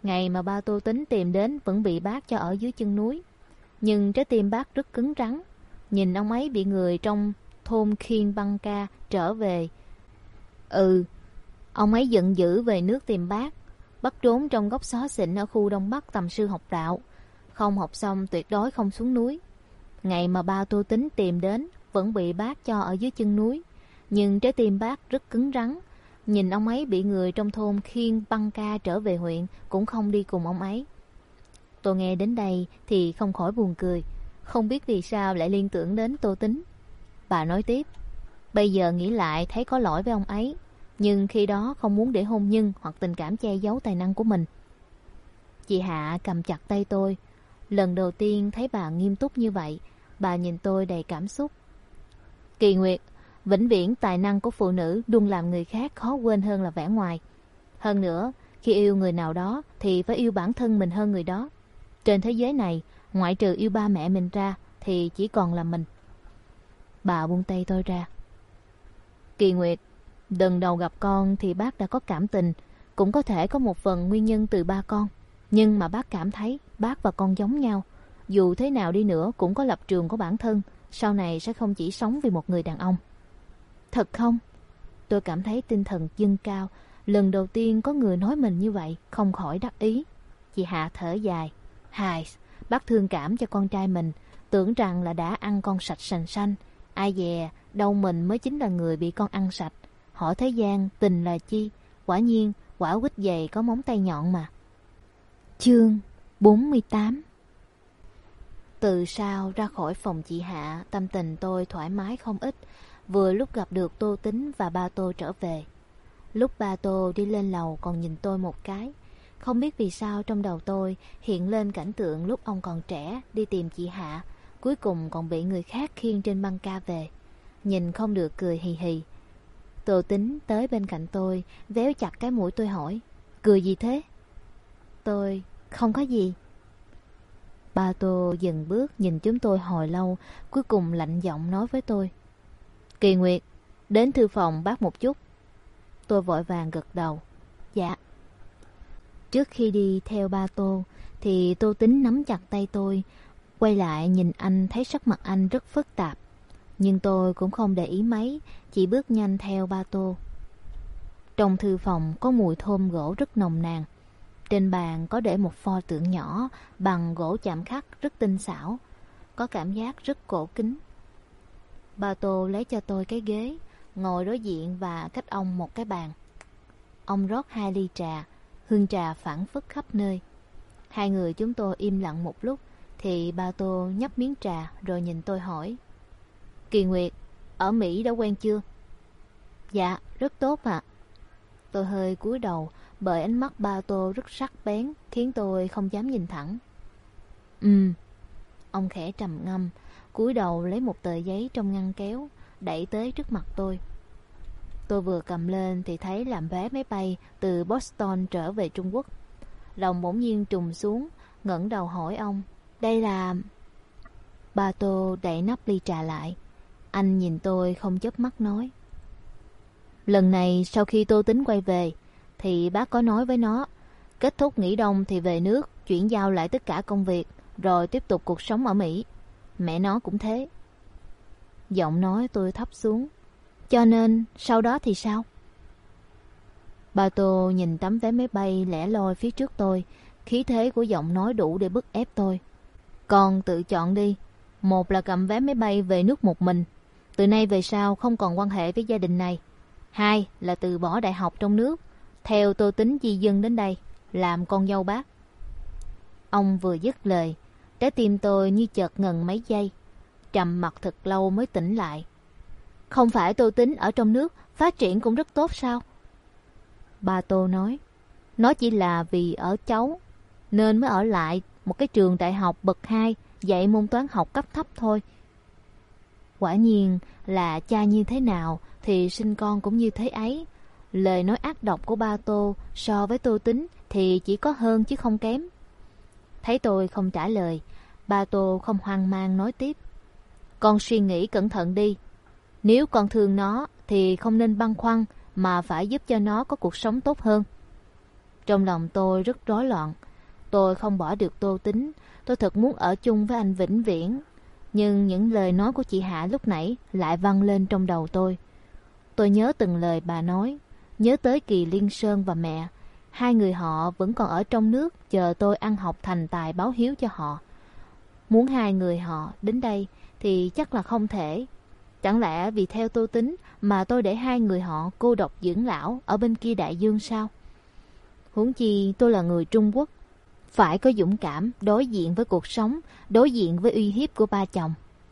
Ngày mà ba Tô tính tìm đến vẫn bị bác cho ở dưới chân núi. Nhưng trái tim bác rất cứng rắn. Nhìn ông ấy bị người trong thôn khiêng băng ca trở về. Ừ, ông ấy giận dữ về nước tìm bác. Bắt trốn trong góc xó xỉnh ở khu Đông Bắc tầm sư học đạo. Không học xong tuyệt đối không xuống núi. Ngày mà ba Tô tính tìm đến vẫn bị bác cho ở dưới chân núi. Nhưng trái tim bác rất cứng rắn. Nhìn ông ấy bị người trong thôn khiêng băng ca trở về huyện cũng không đi cùng ông ấy. Tôi nghe đến đây thì không khỏi buồn cười. Không biết vì sao lại liên tưởng đến Tô tính. Bà nói tiếp. Bây giờ nghĩ lại thấy có lỗi với ông ấy. Nhưng khi đó không muốn để hôn nhân hoặc tình cảm che giấu tài năng của mình. Chị Hạ cầm chặt tay tôi. Lần đầu tiên thấy bà nghiêm túc như vậy. Bà nhìn tôi đầy cảm xúc. Kỳ Nguyệt, vĩnh viễn tài năng của phụ nữ luôn làm người khác khó quên hơn là vẻ ngoài. Hơn nữa, khi yêu người nào đó thì phải yêu bản thân mình hơn người đó. Trên thế giới này, ngoại trừ yêu ba mẹ mình ra thì chỉ còn là mình. Bà buông tay tôi ra. Kỳ Nguyệt, lần đầu gặp con thì bác đã có cảm tình. Cũng có thể có một phần nguyên nhân từ ba con. Nhưng mà bác cảm thấy bác và con giống nhau. Dù thế nào đi nữa cũng có lập trường của bản thân. Sau này sẽ không chỉ sống vì một người đàn ông. Thật không? Tôi cảm thấy tinh thần dâng cao. Lần đầu tiên có người nói mình như vậy, không khỏi đắc ý. Chị Hạ thở dài. Hài, bác thương cảm cho con trai mình. Tưởng rằng là đã ăn con sạch sành sanh. Ai dè, đâu mình mới chính là người bị con ăn sạch. Hỏi thế gian, tình là chi? Quả nhiên, quả quýt dày có móng tay nhọn mà. Chương bốn mươi tám. Từ sau ra khỏi phòng chị Hạ, tâm tình tôi thoải mái không ít. Vừa lúc gặp được Tô tính và ba Tô trở về. Lúc ba Tô đi lên lầu còn nhìn tôi một cái. Không biết vì sao trong đầu tôi hiện lên cảnh tượng lúc ông còn trẻ đi tìm chị Hạ, cuối cùng còn bị người khác khiêng trên băng ca về. Nhìn không được cười hì hì. Tô tính tới bên cạnh tôi, véo chặt cái mũi tôi hỏi. Cười gì thế? Tôi, không có gì. Ba Tô dừng bước nhìn chúng tôi hồi lâu, cuối cùng lạnh giọng nói với tôi. Kỳ Nguyệt, đến thư phòng bác một chút. Tôi vội vàng gật đầu. Dạ. Trước khi đi theo ba Tô thì Tô tính nắm chặt tay tôi. Quay lại nhìn anh thấy sắc mặt anh rất phức tạp. Nhưng tôi cũng không để ý mấy, chỉ bước nhanh theo ba Tô. Trong thư phòng có mùi thơm gỗ rất nồng nàn. Trên bàn có để một pho tượng nhỏ bằng gỗ chạm khắc rất tinh xảo, có cảm giác rất cổ kính. Ba Tô lấy cho tôi cái ghế, ngồi đối diện và cách ông một cái bàn. Ông rót hai ly trà, hương trà phảng phất khắp nơi. Hai người chúng tôi im lặng một lúc, thì ba Tô nhấp miếng trà rồi nhìn tôi hỏi. Kỳ Nguyệt, ở Mỹ đã quen chưa? Dạ, rất tốt ạ. À. Tôi hơi cúi đầu, bởi ánh mắt ba Tô rất sắc bén, khiến tôi không dám nhìn thẳng. Ừm. Ông khẽ trầm ngâm, cúi đầu lấy một tờ giấy trong ngăn kéo, đẩy tới trước mặt tôi. Tôi vừa cầm lên thì thấy làm vé máy bay từ Boston trở về Trung Quốc. Lòng bỗng nhiên trùng xuống, ngẩng đầu hỏi ông. Đây là... Ba Tô đậy nắp ly trà lại. Anh nhìn tôi không chớp mắt nói. Lần này sau khi Tô tính quay về thì bác có nói với nó, kết thúc nghỉ đông thì về nước, chuyển giao lại tất cả công việc, rồi tiếp tục cuộc sống ở Mỹ. Mẹ nó cũng thế. Giọng nói tôi thấp xuống. Cho nên sau đó thì sao? Ba Tô nhìn tấm vé máy bay lẻ loi phía trước tôi, khí thế của giọng nói đủ để bức ép tôi. Con tự chọn đi. Một là cầm vé máy bay về nước một mình, từ nay về sau không còn quan hệ với gia đình này. Hai là từ bỏ đại học trong nước, theo Tô tính di dân đến đây, làm con dâu bác. Ông vừa dứt lời, trái tim tôi như chợt ngừng mấy giây, trầm mặc thật lâu mới tỉnh lại. Không phải Tô tính ở trong nước phát triển cũng rất tốt sao? Ba Tô nói, nó chỉ là vì ở cháu nên mới ở lại một cái trường đại học bậc hai dạy môn toán học cấp thấp thôi. Quả nhiên là cha như thế nào thì sinh con cũng như thế ấy. Lời nói ác độc của ba Tô so với Tô tính thì chỉ có hơn chứ không kém. Thấy tôi không trả lời, ba Tô không hoang mang nói tiếp. Con suy nghĩ cẩn thận đi. Nếu con thương nó thì không nên băn khoăn, mà phải giúp cho nó có cuộc sống tốt hơn. Trong lòng tôi rất rối loạn. Tôi không bỏ được Tô Tính. Tôi thật muốn ở chung với anh vĩnh viễn. Nhưng những lời nói của chị Hạ lúc nãy lại vang lên trong đầu tôi. Tôi nhớ từng lời bà nói, nhớ tới Kỳ Liên Sơn và mẹ. Hai người họ vẫn còn ở trong nước chờ tôi ăn học thành tài báo hiếu cho họ. Muốn hai người họ đến đây thì chắc là không thể. Chẳng lẽ vì theo Tô Tính mà tôi để hai người họ cô độc dưỡng lão ở bên kia đại dương sao? Huống chi tôi là người Trung Quốc, phải có dũng cảm đối diện với cuộc sống, đối diện với uy hiếp của ba chồng.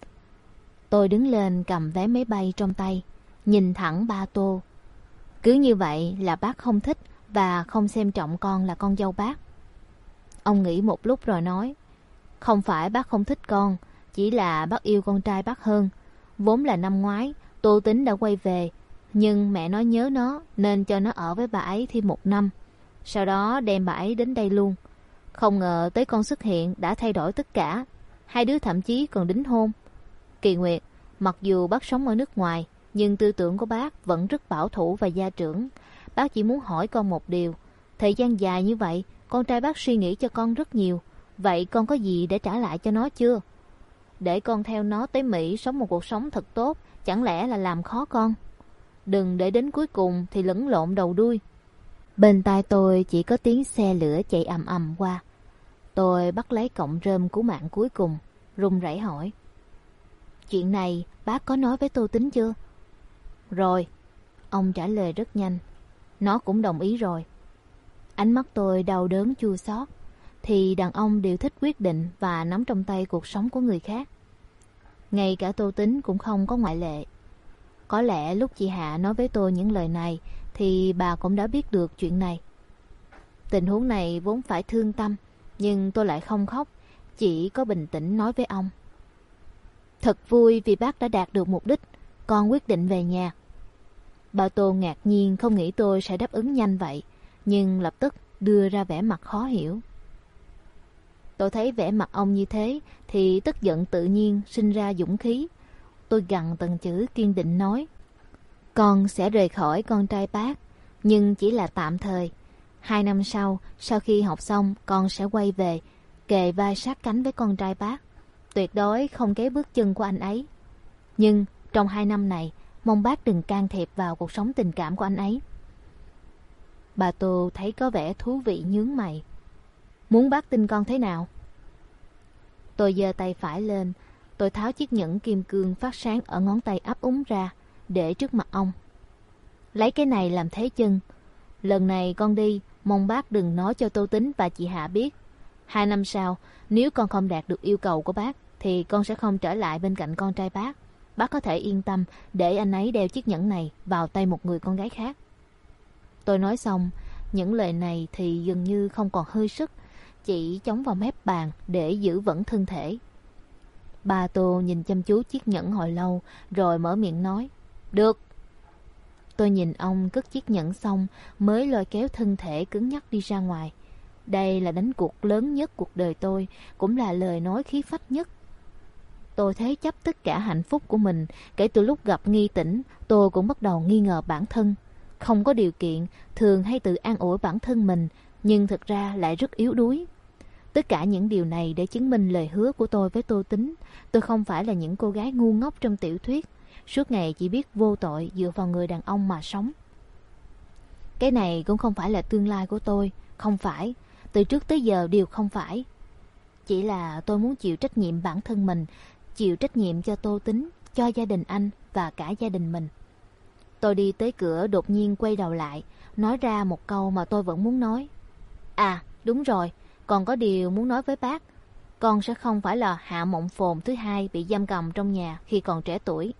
Tôi đứng lên cầm vé máy bay trong tay, nhìn thẳng ba Tô. Cứ như vậy là bác không thích và không xem trọng con là con dâu bác. Ông nghĩ một lúc rồi nói, không phải bác không thích con, chỉ là bác yêu con trai bác hơn. Vốn là năm ngoái Tô Tính đã quay về, nhưng mẹ nó nhớ nó nên cho nó ở với bà ấy thêm một năm. Sau đó đem bà ấy đến đây luôn. Không ngờ tới con xuất hiện đã thay đổi tất cả. Hai đứa thậm chí còn đính hôn. Kỳ Nguyệt, mặc dù bác sống ở nước ngoài, nhưng tư tưởng của bác vẫn rất bảo thủ và gia trưởng. Bác chỉ muốn hỏi con một điều. Thời gian dài như vậy, con trai bác suy nghĩ cho con rất nhiều. Vậy con có gì để trả lại cho nó chưa? Để con theo nó tới Mỹ sống một cuộc sống thật tốt, chẳng lẽ là làm khó con? Đừng để đến cuối cùng thì lẫn lộn đầu đuôi. Bên tai tôi chỉ có tiếng xe lửa chạy ầm ầm qua. Tôi bắt lấy cọng rơm cứu mạng cuối cùng, run rẩy hỏi. Chuyện này bác có nói với Tô Tính chưa? Rồi, ông trả lời rất nhanh. Nó cũng đồng ý rồi. Ánh mắt tôi đau đớn chua xót. Thì đàn ông đều thích quyết định và nắm trong tay cuộc sống của người khác. Ngay cả Tô Tính cũng không có ngoại lệ. Có lẽ lúc chị Hạ nói với tôi những lời này thì bà cũng đã biết được chuyện này. Tình huống này vốn phải thương tâm, nhưng tôi lại không khóc, chỉ có bình tĩnh nói với ông. Thật vui vì bác đã đạt được mục đích, con quyết định về nhà. Bà Tô ngạc nhiên không nghĩ tôi sẽ đáp ứng nhanh vậy, nhưng lập tức đưa ra vẻ mặt khó hiểu. Tôi thấy vẻ mặt ông như thế thì tức giận tự nhiên sinh ra dũng khí. Tôi gằn từng chữ kiên định nói. Con sẽ rời khỏi con trai bác, nhưng chỉ là tạm thời. Hai năm sau, sau khi học xong, con sẽ quay về, kề vai sát cánh với con trai bác. Tuyệt đối không kéo bước chân của anh ấy. Nhưng trong hai năm này, mong bác đừng can thiệp vào cuộc sống tình cảm của anh ấy. Bà Tô thấy có vẻ thú vị nhướng mày. Muốn bác tin con thế nào? Tôi giơ tay phải lên. Tôi tháo chiếc nhẫn kim cương phát sáng ở ngón tay ấp úng ra, để trước mặt ông. Lấy cái này làm thế chân. Lần này con đi, mong bác đừng nói cho Tô Tính và chị Hạ biết. Hai năm sau, nếu con không đạt được yêu cầu của bác, thì con sẽ không trở lại bên cạnh con trai bác. Bác có thể yên tâm để anh ấy đeo chiếc nhẫn này vào tay một người con gái khác. Tôi nói xong, những lời này thì dường như không còn hơi sức, chỉ chống vào mép bàn để giữ vững thân thể. Bà Tô nhìn chăm chú chiếc nhẫn hồi lâu, rồi mở miệng nói. Được. Tôi nhìn ông cất chiếc nhẫn xong, mới lôi kéo thân thể cứng nhắc đi ra ngoài. Đây là đánh cuộc lớn nhất cuộc đời tôi, cũng là lời nói khí phách nhất. Tôi thế chấp tất cả hạnh phúc của mình. Kể từ lúc gặp Nghi Tĩnh, tôi cũng bắt đầu nghi ngờ bản thân. Không có điều kiện, thường hay tự an ủi bản thân mình, nhưng thực ra lại rất yếu đuối. Tất cả những điều này để chứng minh lời hứa của tôi với Tô Tính. Tôi không phải là những cô gái ngu ngốc trong tiểu thuyết, suốt ngày chỉ biết vô tội dựa vào người đàn ông mà sống. Cái này cũng không phải là tương lai của tôi. Không phải. Từ trước tới giờ đều không phải. Chỉ là tôi muốn chịu trách nhiệm bản thân mình, chịu trách nhiệm cho Tô Tính, cho gia đình anh và cả gia đình mình. Tôi đi tới cửa đột nhiên quay đầu lại, nói ra một câu mà tôi vẫn muốn nói. À, đúng rồi, còn có điều muốn nói với bác. Con sẽ không phải là Hạ Mộng Phồn thứ hai bị giam cầm trong nhà khi còn trẻ tuổi.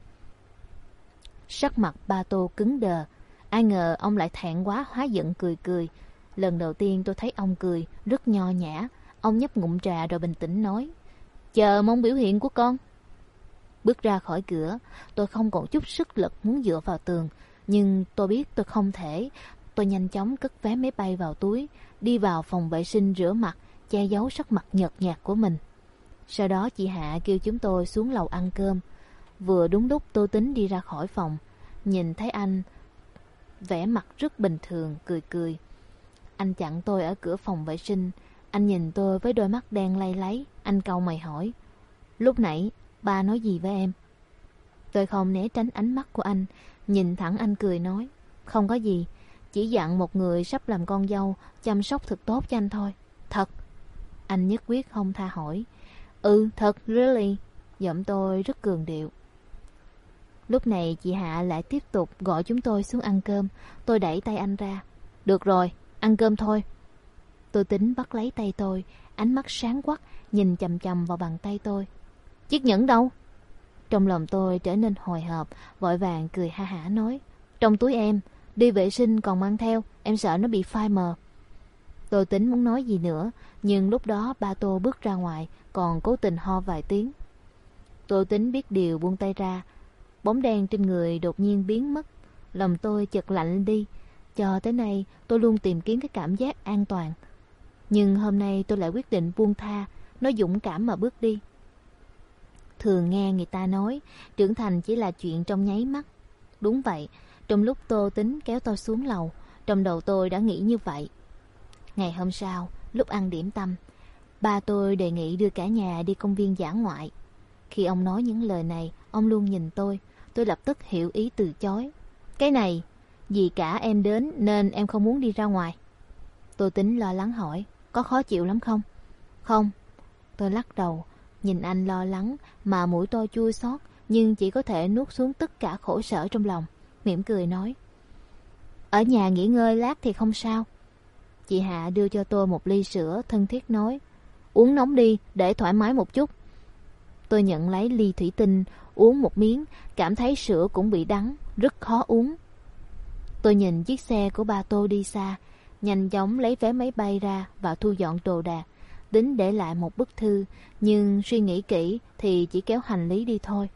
Sắc mặt ba Tô cứng đờ. Ai ngờ ông lại thẹn quá hóa giận cười cười. Lần đầu tiên tôi thấy ông cười, rất nho nhã. Ông nhấp ngụm trà rồi bình tĩnh nói. Chờ mong biểu hiện của con. Bước ra khỏi cửa, tôi không còn chút sức lực muốn dựa vào tường. Nhưng tôi biết tôi không thể. Tôi nhanh chóng cất vé máy bay vào túi, đi vào phòng vệ sinh rửa mặt, che giấu sắc mặt nhợt nhạt của mình. Sau đó chị Hạ kêu chúng tôi xuống lầu ăn cơm. Vừa đúng lúc Tô Tính đi ra khỏi phòng, nhìn thấy anh vẻ mặt rất bình thường, cười cười. anh chặn tôi ở cửa phòng vệ sinh. Anh nhìn tôi với đôi mắt đen lay láy. Anh cau mày hỏi: lúc nãy ba nói gì với em? Tôi không né tránh ánh mắt của anh, nhìn thẳng anh cười nói: không có gì, chỉ dặn một người sắp làm con dâu chăm sóc thật tốt cho anh thôi. Thật? Anh nhất quyết không tha hỏi: ừ thật, really. Giọng tôi rất cường điệu. Lúc này chị Hạ lại tiếp tục gọi chúng tôi xuống ăn cơm. Tôi đẩy tay anh ra: được rồi, ăn cơm thôi. Tôi tính bắt lấy tay tôi, ánh mắt sáng quắc nhìn chằm chằm vào bàn tay tôi. Chiếc nhẫn đâu? Trong lòng tôi trở nên hồi hộp, vội vàng cười ha hả nói: trong túi em, đi vệ sinh còn mang theo, em sợ nó bị phai mờ. Tôi tính muốn nói gì nữa, nhưng lúc đó ba Tô bước ra ngoài, còn cố tình ho vài tiếng. Tôi tính biết điều buông tay ra. Bóng đen trên người đột nhiên biến mất. Lòng tôi chợt lạnh đi. Cho tới nay tôi luôn tìm kiếm cái cảm giác an toàn, nhưng hôm nay tôi lại quyết định buông tha, nói dũng cảm mà bước đi. Thường nghe người ta nói trưởng thành chỉ là chuyện trong nháy mắt. Đúng vậy, trong lúc Tô tính kéo tôi xuống lầu, trong đầu tôi đã nghĩ như vậy. Ngày hôm sau, lúc ăn điểm tâm, ba tôi đề nghị đưa cả nhà đi công viên dã ngoại. Khi ông nói những lời này, ông luôn nhìn tôi. Tôi lập tức hiểu ý từ chối. Cái này, vì cả em đến nên em không muốn đi ra ngoài. Tôi tính lo lắng hỏi: có khó chịu lắm không? Không. Tôi lắc đầu, nhìn anh lo lắng mà mũi tôi chua xót, nhưng chỉ có thể nuốt xuống tất cả khổ sở trong lòng, mỉm cười nói: ở nhà nghỉ ngơi lát thì không sao. Chị Hạ đưa cho tôi một ly sữa, thân thiết nói: uống nóng đi để thoải mái một chút. Tôi nhận lấy ly thủy tinh, uống một miếng, cảm thấy sữa cũng bị đắng, rất khó uống. Tôi nhìn chiếc xe của ba Tô đi xa, nhanh chóng lấy vé máy bay ra và thu dọn đồ đạc, tính để lại một bức thư, nhưng suy nghĩ kỹ thì chỉ kéo hành lý đi thôi.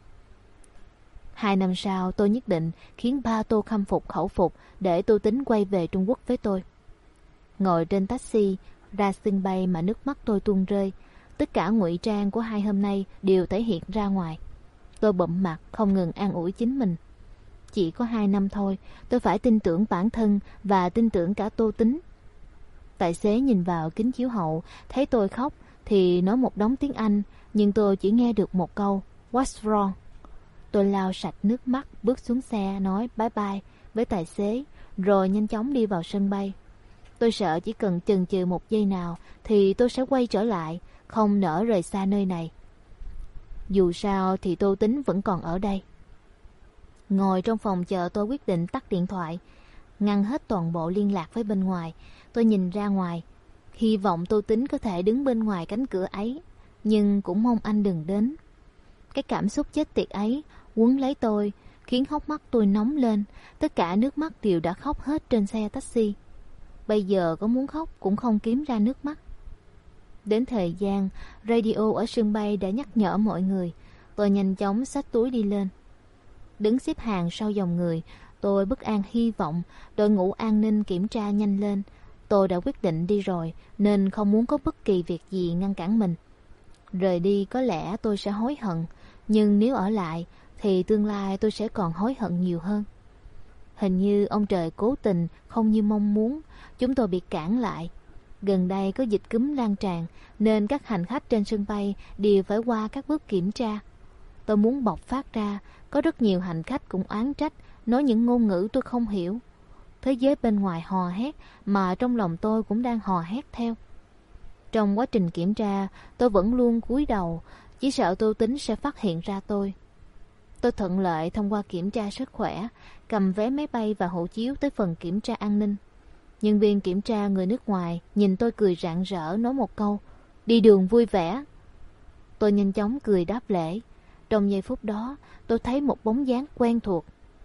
Hai năm sau, tôi nhất định khiến ba Tô khâm phục khẩu phục để tôi tính quay về Trung Quốc với tôi. Ngồi trên taxi ra sân bay mà nước mắt tôi tuôn rơi. Tất cả ngụy trang của hai hôm nay đều thể hiện ra ngoài. Tôi bụm mặt không ngừng an ủi chính mình. Chỉ có hai năm thôi, tôi phải tin tưởng bản thân và tin tưởng cả Tô Tính. Tài xế nhìn vào kính chiếu hậu, thấy tôi khóc thì nói một đống tiếng Anh, nhưng tôi chỉ nghe được một câu What's wrong? Tôi lau sạch nước mắt, bước xuống xe nói bye bye với tài xế, rồi nhanh chóng đi vào sân bay. Tôi sợ chỉ cần chần chừ một giây nào thì tôi sẽ quay trở lại, không nỡ rời xa nơi này. Dù sao thì Tô Tính vẫn còn ở đây. Ngồi trong phòng chờ, tôi quyết định tắt điện thoại, ngăn hết toàn bộ liên lạc với bên ngoài. Tôi nhìn ra ngoài, hy vọng Tô Tính có thể đứng bên ngoài cánh cửa ấy, nhưng cũng mong anh đừng đến. Cái cảm xúc chết tiệt ấy quấn lấy tôi, khiến hốc mắt tôi nóng lên. Tất cả nước mắt đều đã khóc hết trên xe taxi. Bây giờ có muốn khóc cũng không kiếm ra nước mắt. Đến thời gian, radio ở sân bay đã nhắc nhở mọi người. Tôi nhanh chóng xách túi đi lên. Đứng xếp hàng sau dòng người, tôi bất an hy vọng đội ngũ an ninh kiểm tra nhanh lên. Tôi đã quyết định đi rồi nên không muốn có bất kỳ việc gì ngăn cản mình. Rời đi có lẽ tôi sẽ hối hận, nhưng nếu ở lại thì tương lai tôi sẽ còn hối hận nhiều hơn. Hình như ông trời cố tình không như mong muốn, chúng tôi bị cản lại. Gần đây có dịch cúm lan tràn nên các hành khách trên sân bay đều phải qua các bước kiểm tra. Tôi muốn bộc phát ra, có rất nhiều hành khách cũng oán trách, nói những ngôn ngữ tôi không hiểu. Thế giới bên ngoài hò hét mà trong lòng tôi cũng đang hò hét theo. Trong quá trình kiểm tra, tôi vẫn luôn cúi đầu, chỉ sợ Tô Tính sẽ phát hiện ra tôi. Tôi thuận lợi thông qua kiểm tra sức khỏe, cầm vé máy bay và hộ chiếu tới phần kiểm tra an ninh. Nhân viên kiểm tra người nước ngoài nhìn tôi cười rạng rỡ, nói một câu: đi đường vui vẻ. Tôi nhanh chóng cười đáp lễ. Trong giây phút đó, tôi thấy một bóng dáng quen thuộc.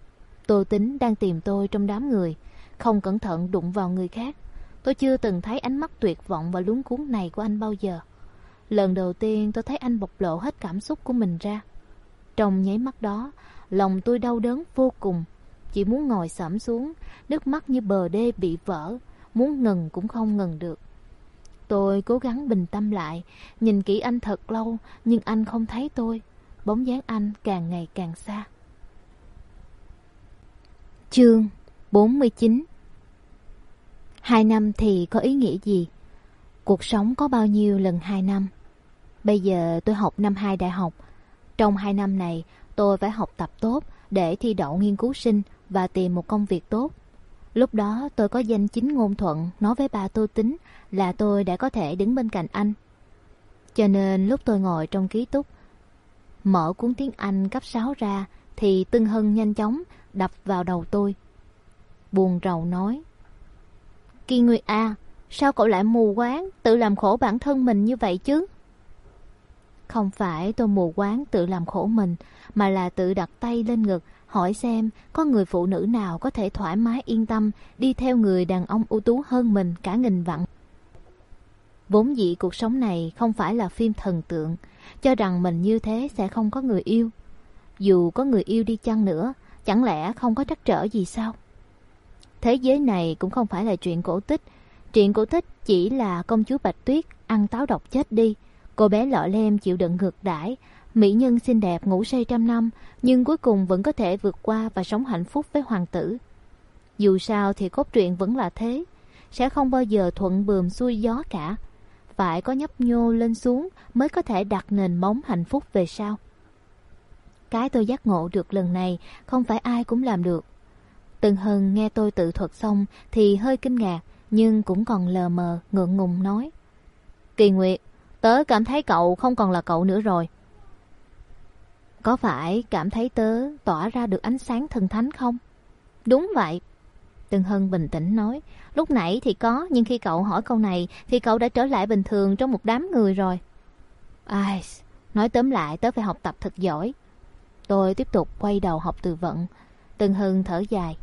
Tô Tính đang tìm tôi trong đám người, không cẩn thận đụng vào người khác. Tôi chưa từng thấy ánh mắt tuyệt vọng và luống cuống này của anh bao giờ. Lần đầu tiên tôi thấy anh bộc lộ hết cảm xúc của mình ra. Trong nháy mắt đó, lòng tôi đau đớn vô cùng, chỉ muốn ngồi xổm xuống, nước mắt như bờ đê bị vỡ, muốn ngừng cũng không ngừng được. Tôi cố gắng bình tâm lại, nhìn kỹ anh thật lâu, nhưng anh không thấy tôi. Bóng dáng anh càng ngày càng xa. Chương bốn mươi chín. Hai năm thì có ý nghĩa gì? Cuộc sống có bao nhiêu lần hai năm? Bây giờ tôi học năm hai đại học. Trong hai năm này, tôi phải học tập tốt để thi đậu nghiên cứu sinh và tìm một công việc tốt. Lúc đó tôi có danh chính ngôn thuận nói với bà Tô Tính là tôi đã có thể đứng bên cạnh anh. Cho nên lúc tôi ngồi trong ký túc, mở cuốn tiếng Anh cấp sáu ra thì Tân Hân nhanh chóng đập vào đầu tôi. Buồn rầu nói: Kỳ Nguyệt à, sao cậu lại mù quáng tự làm khổ bản thân mình như vậy chứ? Không phải tôi mù quáng tự làm khổ mình, mà là tự đặt tay lên ngực hỏi xem có người phụ nữ nào có thể thoải mái yên tâm đi theo người đàn ông ưu tú hơn mình cả nghìn vạn. Vốn dĩ cuộc sống này không phải là phim thần tượng, cho rằng mình như thế sẽ không có người yêu. Dù có người yêu đi chăng nữa, chẳng lẽ không có trắc trở gì sao? Thế giới này cũng không phải là chuyện cổ tích. Chuyện cổ tích chỉ là công chúa Bạch Tuyết ăn táo độc chết đi, cô bé lọ lem chịu đựng ngược đãi, mỹ nhân xinh đẹp ngủ say trăm năm, nhưng cuối cùng vẫn có thể vượt qua và sống hạnh phúc với hoàng tử. Dù sao thì cốt truyện vẫn là thế, sẽ không bao giờ thuận buồm xuôi gió cả. Phải có nhấp nhô lên xuống mới có thể đặt nền móng hạnh phúc về sau. Cái tôi giác ngộ được lần này không phải ai cũng làm được. Từng Hân nghe tôi tự thuật xong thì hơi kinh ngạc, nhưng cũng còn lờ mờ ngượng ngùng nói: Kỳ Nguyệt, tớ cảm thấy cậu không còn là cậu nữa rồi. Có phải cảm thấy tớ tỏa ra được ánh sáng thần thánh không? Đúng vậy. Từng Hân bình tĩnh nói: Lúc nãy thì có, nhưng khi cậu hỏi câu này thì cậu đã trở lại bình thường trong một đám người rồi. Ai, nói tóm lại tớ phải học tập thật giỏi. Tôi tiếp tục quay đầu học từ vựng. Từng Hân thở dài: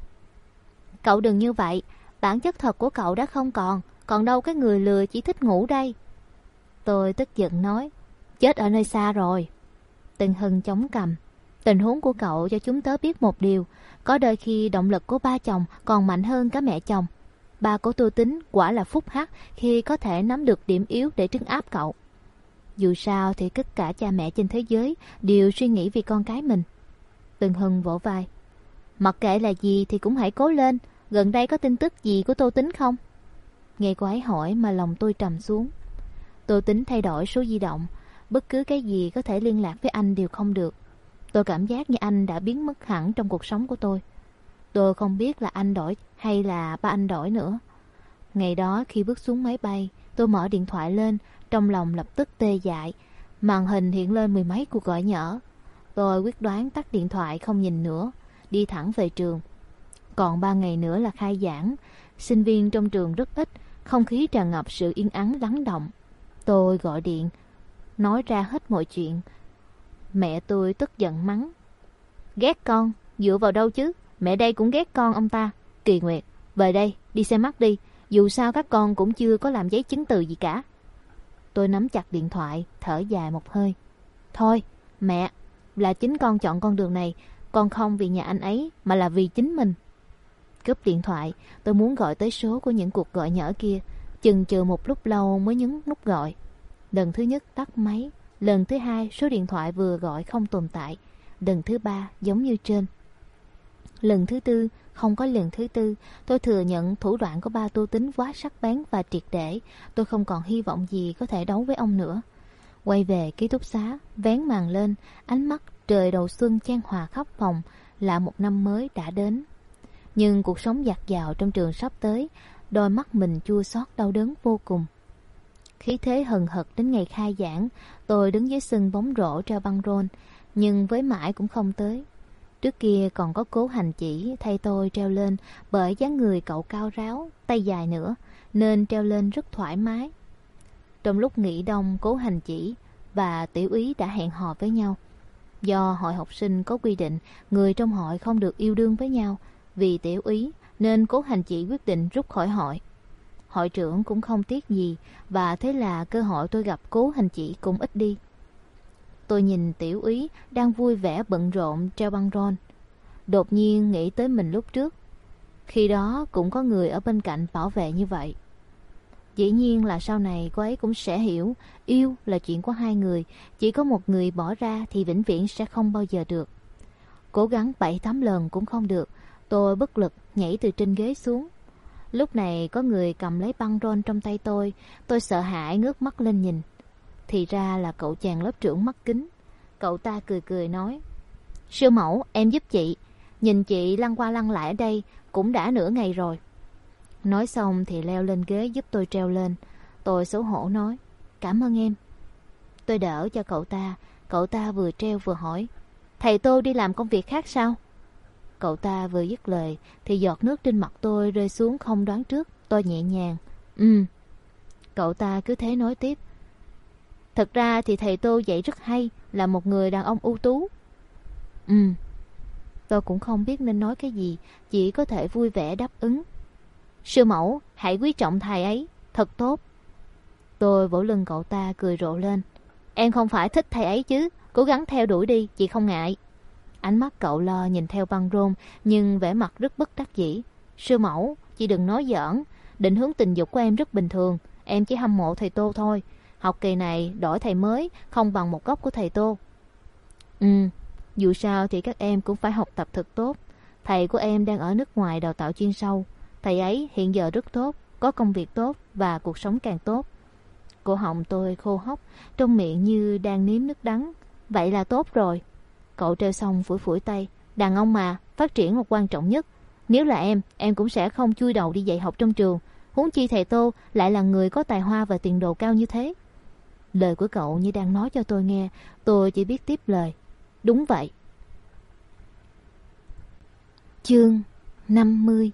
Cậu đừng như vậy, bản chất thật của cậu đã không còn, còn đâu cái người lừa chỉ thích ngủ đây. Tôi tức giận nói: Chết ở nơi xa rồi. Từng Hân chống cằm: Tình huống của cậu cho chúng tớ biết một điều, có đôi khi động lực của ba chồng còn mạnh hơn cả mẹ chồng. Ba của Tô Tính quả là phúc hắc khi có thể nắm được điểm yếu để trấn áp cậu. Dù sao thì tất cả cha mẹ trên thế giới đều suy nghĩ vì con cái mình. Từng Hân vỗ vai: Mặc kệ là gì thì cũng hãy cố lên. Gần đây có tin tức gì của Tô Tính không? Nghe cô ấy hỏi mà lòng tôi trầm xuống. Tô Tính thay đổi số di động, bất cứ cái gì có thể liên lạc với anh đều không được. Tôi cảm giác như anh đã biến mất hẳn trong cuộc sống của tôi. Tôi không biết là anh đổi hay là ba anh đổi nữa. Ngày đó khi bước xuống máy bay, tôi mở điện thoại lên, trong lòng lập tức tê dại. Màn hình hiện lên mười mấy cuộc gọi nhỡ. Tôi quyết đoán tắt điện thoại không nhìn nữa, đi thẳng về trường. Còn ba ngày nữa là khai giảng, sinh viên trong trường rất ít, không khí tràn ngập sự yên ắng lắng động. Tôi gọi điện, nói ra hết mọi chuyện. Mẹ tôi tức giận mắng: Ghét con, dựa vào đâu chứ, mẹ đây cũng ghét con ông ta. Kỳ Nguyệt, về đây, đi xem mắt đi, dù sao các con cũng chưa có làm giấy chứng từ gì cả. Tôi nắm chặt điện thoại, thở dài một hơi. Thôi, mẹ, là chính con chọn con đường này, con không vì nhà anh ấy mà là vì chính mình. Cúp điện thoại, tôi muốn gọi tới số của những cuộc gọi nhỡ kia, chừng chừ một lúc lâu mới nhấn nút gọi. Lần thứ nhất tắt máy, lần thứ hai số điện thoại vừa gọi không tồn tại, lần thứ ba giống như trên. Lần thứ tư, không có lần thứ tư, tôi thừa nhận thủ đoạn của ba Tô Tính quá sắc bén và triệt để, tôi không còn hy vọng gì có thể đấu với ông nữa. Quay về ký túc xá, vén màn lên, ánh mắt trời đầu xuân chan hòa khắp phòng, là một năm mới đã đến. Nhưng cuộc sống dạt dào trong trường sắp tới, đôi mắt mình chua xót đau đớn vô cùng. Khí thế hừng hực đến ngày khai giảng, tôi đứng dưới sân bóng rổ treo băng rôn, nhưng với mãi cũng không tới. Trước kia còn có Cố Hành Chỉ thay tôi treo lên, bởi dáng người cậu cao ráo, tay dài nữa, nên treo lên rất thoải mái. Trong lúc nghỉ đông, Cố Hành Chỉ và Tiểu Úy đã hẹn hò với nhau. Do hội học sinh có quy định người trong hội không được yêu đương với nhau, vì Tiểu Úy nên Cố Hành Chỉ quyết định rút khỏi hội. Hội trưởng cũng không tiếc gì, và thế là cơ hội tôi gặp Cố Hành Chỉ cũng ít đi. Tôi nhìn Tiểu Úy đang vui vẻ bận rộn treo băng rôn, đột nhiên nghĩ tới mình lúc trước. Khi đó cũng có người ở bên cạnh bảo vệ như vậy. Dĩ nhiên là sau này cô ấy cũng sẽ hiểu, yêu là chuyện của hai người, chỉ có một người bỏ ra thì vĩnh viễn sẽ không bao giờ được. Cố gắng bảy tám lần cũng không được, tôi bất lực nhảy từ trên ghế xuống. Lúc này có người cầm lấy băng rôn trong tay tôi. Tôi sợ hãi ngước mắt lên nhìn. Thì ra là cậu chàng lớp trưởng mắt kính. Cậu ta cười cười nói: Sư mẫu, em giúp chị. Nhìn chị lăn qua lăn lại ở đây cũng đã nửa ngày rồi. Nói xong thì leo lên ghế giúp tôi treo lên. Tôi xấu hổ nói: Cảm ơn em. Tôi đỡ cho cậu ta. Cậu ta vừa treo vừa hỏi: Thầy Tô đi làm công việc khác sao? Cậu ta vừa dứt lời thì giọt nước trên mặt tôi rơi xuống không đoán trước. Tôi nhẹ nhàng: Ừ. Cậu ta cứ thế nói tiếp: Thật ra thì thầy Tô dạy rất hay, là một người đàn ông ưu tú. Ừ. Tôi cũng không biết nên nói cái gì, chỉ có thể vui vẻ đáp ứng. Sư mẫu, hãy quý trọng thầy ấy, thật tốt. Tôi vỗ lưng cậu ta cười rộ lên: Em không phải thích thầy ấy chứ, cố gắng theo đuổi đi, chị không ngại. Ánh mắt cậu lo nhìn theo băng rôn, nhưng vẻ mặt rất bất đắc dĩ. Sư mẫu, chị đừng nói giỡn, định hướng tình dục của em rất bình thường, em chỉ hâm mộ thầy Tô thôi. Học kỳ này đổi thầy mới không bằng một góc của thầy Tô. Ừ, dù sao thì các em cũng phải học tập thật tốt. Thầy của em đang ở nước ngoài đào tạo chuyên sâu. Thầy ấy hiện giờ rất tốt, có công việc tốt và cuộc sống càng tốt. Cổ họng tôi khô hốc, trong miệng như đang nếm nước đắng. Vậy là tốt rồi. Cậu treo xong phủi phủi tay: Đàn ông mà, phát triển một quan trọng nhất. Nếu là em, em cũng sẽ không chui đầu đi dạy học trong trường. Huống chi thầy Tô lại là người có tài hoa và tiền đồ cao như thế. Lời của cậu như đang nói cho tôi nghe. Tôi chỉ biết tiếp lời: Đúng vậy. Chương năm mươi.